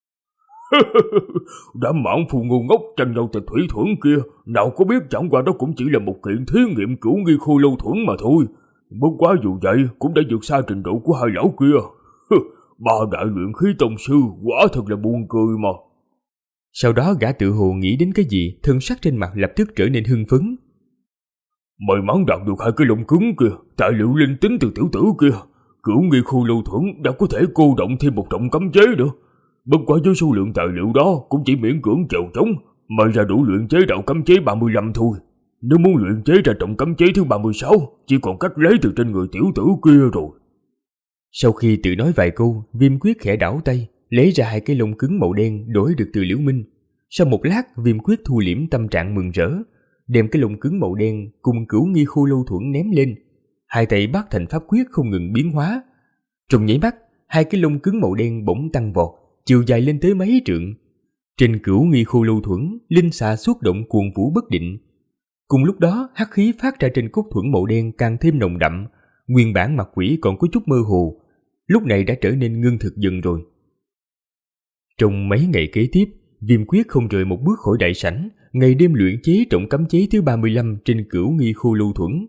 Đám mãn phu ngu ngốc tranh nhau Tịch Thủy Thuẫn kia, nào có biết chẳng qua đó cũng chỉ là một kiện thí nghiệm Cửu Nghi Khô Lâu Thuẫn mà thôi. Bất quá dù vậy cũng đã vượt xa trình độ của hai lão kia. Ba đại luyện khí tông sư quả thật là buồn cười mà. Sau đó gã tự hồ nghĩ đến cái gì, thân sắc trên mặt lập tức trở nên hưng phấn. May mắn đạt được 2 cái lông cứng kia, tài liệu linh tính từ tiểu tử kia, Cửu Nghi Khô Lâu Thuẫn đã có thể cô động thêm một trọng cấm chế nữa. Bất quá với số lượng tài liệu đó cũng chỉ miễn cưỡng chèo chống, mà ra đủ luyện chế đạo cấm chế 35 thôi. Nếu muốn luyện chế ra trọng cấm chế thứ 36, chỉ còn cách lấy từ trên người tiểu tử kia rồi. Sau khi tự nói vài câu, Viêm Quyết khẽ đảo tay, lấy ra 2 cái lông cứng màu đen đổi được từ Liễu Minh. Sau một lát, Viêm Quyết thu liễm tâm trạng mừng rỡ, đem cái lông cứng màu đen cùng Cửu Nghi Khô Lâu Thuẫn ném lên. 2 tay bắt thành pháp quyết không ngừng biến hóa. Trong nháy mắt, 2 cái lông cứng màu đen bỗng tăng vọt, chiều dài lên tới mấy trượng. Trên Cửu Nghi Khô Lâu Thuẫn, linh xà xuất động cuồng vũ bất định. Cùng lúc đó, hắc khí phát ra trên cốt thuẫn màu đen càng thêm nồng đậm, nguyên bản mặt quỷ còn có chút mơ hồ, lúc này đã trở nên ngưng thực dần rồi. Trong mấy ngày kế tiếp, Viêm Quyết không rời một bước khỏi đại sảnh, ngày đêm luyện chế trọng cấm chế thứ 35 trên Cửu Nghi Khô Lâu Thuẫn.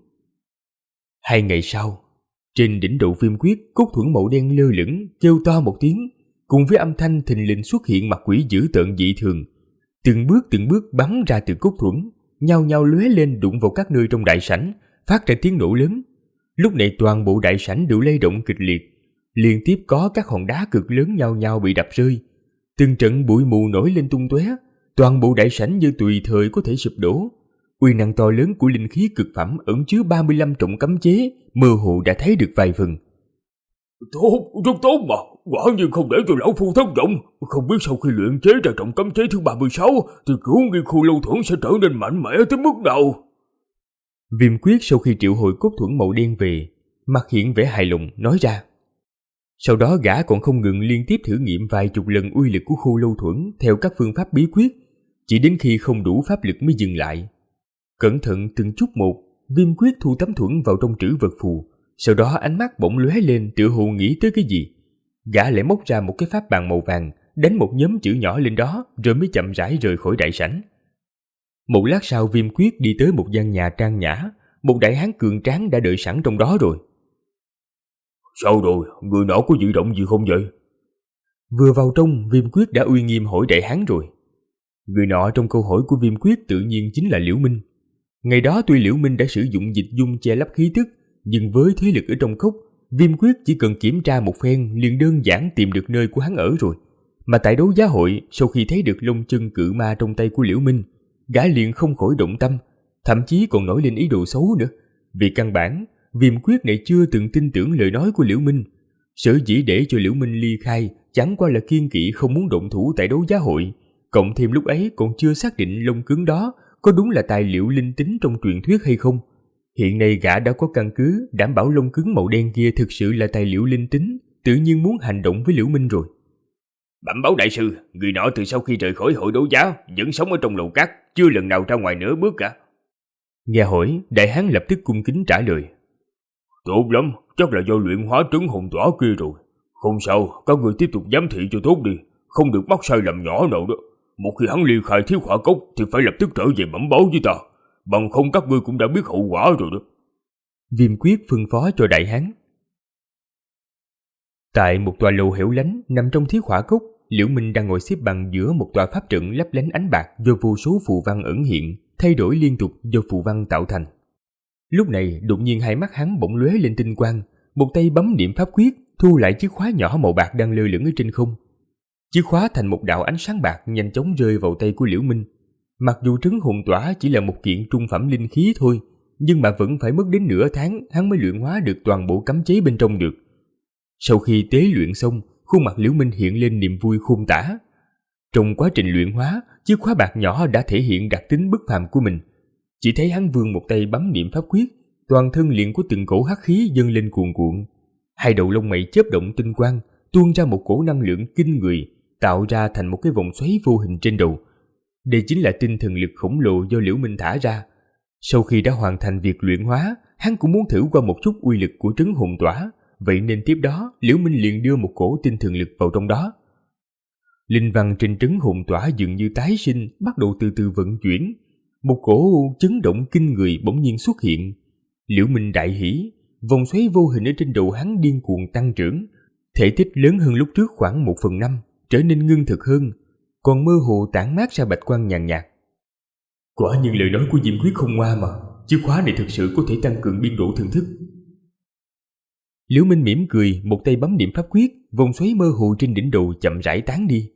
2 ngày sau, trên đỉnh đầu Viêm Quyết, cốt thuẫn màu đen lơ lửng, kêu to một tiếng, cùng với âm thanh thình lình xuất hiện mặt quỷ dữ tợn dị thường, từng bước bắn ra từ cốt thuẫn, nhao nhao lóe lên đụng vào các nơi trong đại sảnh, phát ra tiếng nổ lớn. Lúc này toàn bộ đại sảnh đều lay động kịch liệt, liên tiếp có các hòn đá cực lớn nhao nhao bị đập rơi, từng trận bụi mù nổi lên tung tóe, toàn bộ đại sảnh như tùy thời có thể sụp đổ. Uy năng to lớn của linh khí cực phẩm ẩn chứa 35 trọng cấm chế, mơ hồ đã thấy được vài phần. Tốt, rất tốt mà, quả nhiên không để cho lão phu thất vọng. Không biết sau khi luyện chế ra trọng cấm chế thứ 36 thì Cửu Nghi Khô Lâu Thuẫn sẽ trở nên mạnh mẽ tới mức nào? Viêm Quyết sau khi triệu hồi cốt thuẫn màu đen về, mặt hiện vẻ hài lòng nói ra. Sau đó gã còn không ngừng liên tiếp thử nghiệm vài chục lần uy lực của Khô Lâu Thuẫn theo các phương pháp bí quyết, chỉ đến khi không đủ pháp lực mới dừng lại. Cẩn thận từng chút một, Viêm Quyết thu tấm thuẫn vào trong trữ vật phù, sau đó ánh mắt bỗng lóe lên tựa hồ nghĩ tới cái gì. Gã lại móc ra một cái pháp bàn màu vàng, đánh một nhóm chữ nhỏ lên đó rồi mới chậm rãi rời khỏi đại sảnh. Một lát sau, Viêm Quyết đi tới một gian nhà trang nhã, một đại hán cường tráng đã đợi sẵn trong đó rồi. Sao rồi, người nọ có dị động gì không vậy? Vừa vào trong, Viêm Quyết đã uy nghiêm hỏi đại hán rồi. Người nọ trong câu hỏi của Viêm Quyết tự nhiên chính là Liễu Minh. Ngày đó tuy Liễu Minh đã sử dụng dịch dung che lấp khí tức, nhưng với thế lực ở trong cốc, Viêm Quyết chỉ cần kiểm tra một phen liền đơn giản tìm được nơi của hắn ở rồi. Mà tại đấu giá hội, sau khi thấy được lông chân cự ma trong tay của Liễu Minh, gã liền không khỏi động tâm, thậm chí còn nổi lên ý đồ xấu nữa. Vì căn bản, Viêm Quyết này chưa từng tin tưởng lời nói của Liễu Minh. Sở dĩ để cho Liễu Minh ly khai chẳng qua là kiên kỵ không muốn động thủ tại đấu giá hội, cộng thêm lúc ấy còn chưa xác định lông cứng đó có đúng là tài liệu linh tính trong truyền thuyết hay không. Hiện nay gã đã có căn cứ đảm bảo lông cứng màu đen kia thực sự là tài liệu linh tính, tự nhiên muốn hành động với Liễu Minh rồi. Bẩm báo đại sư, người nọ từ sau khi rời khỏi hội đấu giá vẫn sống ở trong lầu cát, chưa lần nào ra ngoài nửa bước cả. Nghe hỏi, đại hán lập tức cung kính trả lời. Tốt lắm, chắc là do luyện hóa trứng hồn tỏa kia rồi. Không sao, các người tiếp tục giám thị cho tốt đi, không được mắc sai lầm nhỏ nào đó. Một khi hắn ly khai Thiết Hỏa Cốc thì phải lập tức trở về bẩm báo với ta, bằng không các ngươi cũng đã biết hậu quả rồi đó. Viêm Quyết phân phó cho đại hán. Tại một tòa lầu hẻo lánh nằm trong Thiết Hỏa Cốc, Liễu Minh đang ngồi xếp bằng giữa một tòa pháp trận lấp lánh ánh bạc do vô số phù văn ẩn hiện, thay đổi liên tục do phù văn tạo thành. Lúc này đột nhiên hai mắt hắn bỗng lóe lên tinh quang, một tay bấm niệm pháp quyết thu lại chiếc khóa nhỏ màu bạc đang lơ lửng ở trên không. Chiếc khóa thành một đạo ánh sáng bạc nhanh chóng rơi vào tay của Liễu Minh. Mặc dù trứng hồn tỏa chỉ là một kiện trung phẩm linh khí thôi, nhưng mà vẫn phải mất đến nửa tháng hắn mới luyện hóa được toàn bộ cấm chế bên trong được. Sau khi tế luyện xong, khuôn mặt Liễu Minh hiện lên niềm vui khôn tả. Trong quá trình luyện hóa, chiếc khóa bạc nhỏ đã thể hiện đặc tính bất phàm của mình. Chỉ thấy hắn vươn một tay bấm niệm pháp quyết, toàn thân liền có từng cổ hắc khí dâng lên cuồn cuộn. Hai đầu lông mày chớp động tinh quang, tuôn ra một cổ năng lượng kinh người, tạo ra thành một cái vòng xoáy vô hình trên đầu. Đây chính là tinh thần lực khổng lồ do Liễu Minh thả ra. Sau khi đã hoàn thành việc luyện hóa, hắn cũng muốn thử qua một chút uy lực của trứng hồn tỏa, vậy nên tiếp đó Liễu Minh liền đưa một cổ tinh thần lực vào trong đó. Linh văn trên trứng hồn tỏa dường như tái sinh, bắt đầu từ từ vận chuyển. Một cổ chấn động kinh người bỗng nhiên xuất hiện. Liễu Minh đại hỉ, vòng xoáy vô hình ở trên đầu hắn điên cuồng tăng trưởng, thể tích lớn hơn lúc trước khoảng 1/5, trở nên ngưng thực hơn, còn mơ hồ tản mát ra bạch quang nhàn nhạt. Quả nhiên lời nói của Diệm Quyết không ngoa mà, chiếc khóa này thực sự có thể tăng cường biên độ thần thức. Liễu Minh mỉm cười, một tay bấm niệm pháp quyết, vòng xoáy mơ hồ trên đỉnh đầu chậm rãi tán đi.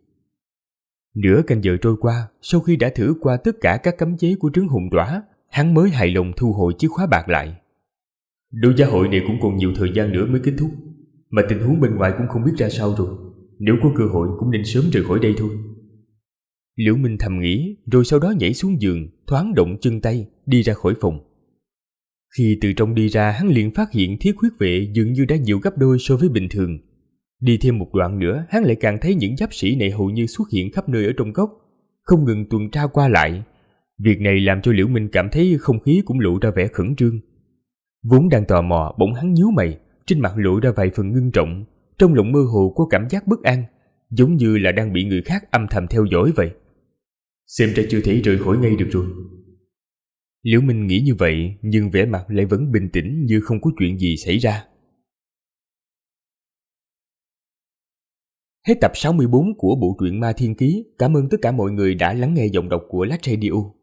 Nửa canh giờ trôi qua, sau khi đã thử qua tất cả các cấm chế của trứng hồn tỏa, hắn mới hài lòng thu hồi chiếc khóa bạc lại. Đấu giá hội này cũng còn nhiều thời gian nữa mới kết thúc, mà tình huống bên ngoài cũng không biết ra sao rồi. Nếu có cơ hội cũng nên sớm rời khỏi đây thôi. Liễu Minh thầm nghĩ, rồi sau đó nhảy xuống giường, thoáng động chân tay, đi ra khỏi phòng. Khi từ trong đi ra, hắn liền phát hiện Thiết Huyết Vệ dường như đã nhiều gấp đôi so với bình thường. Đi thêm một đoạn nữa, hắn lại càng thấy những giáp sĩ này hầu như xuất hiện khắp nơi ở trong cốc, không ngừng tuần tra qua lại. Việc này làm cho Liễu Minh cảm thấy không khí cũng lộ ra vẻ khẩn trương. Vốn đang tò mò, bỗng hắn nhíu mày, trên mặt lộ ra vài phần ngưng trọng, trong lòng mơ hồ có cảm giác bất an, giống như là đang bị người khác âm thầm theo dõi vậy. Xem ra chưa thể rời khỏi ngay được rồi. Liễu Minh nghĩ như vậy, nhưng vẻ mặt lại vẫn bình tĩnh như không có chuyện gì xảy ra. Hết tập 64 của bộ truyện Ma Thiên Ký. Cảm ơn tất cả mọi người đã lắng nghe giọng đọc của Lách Radio.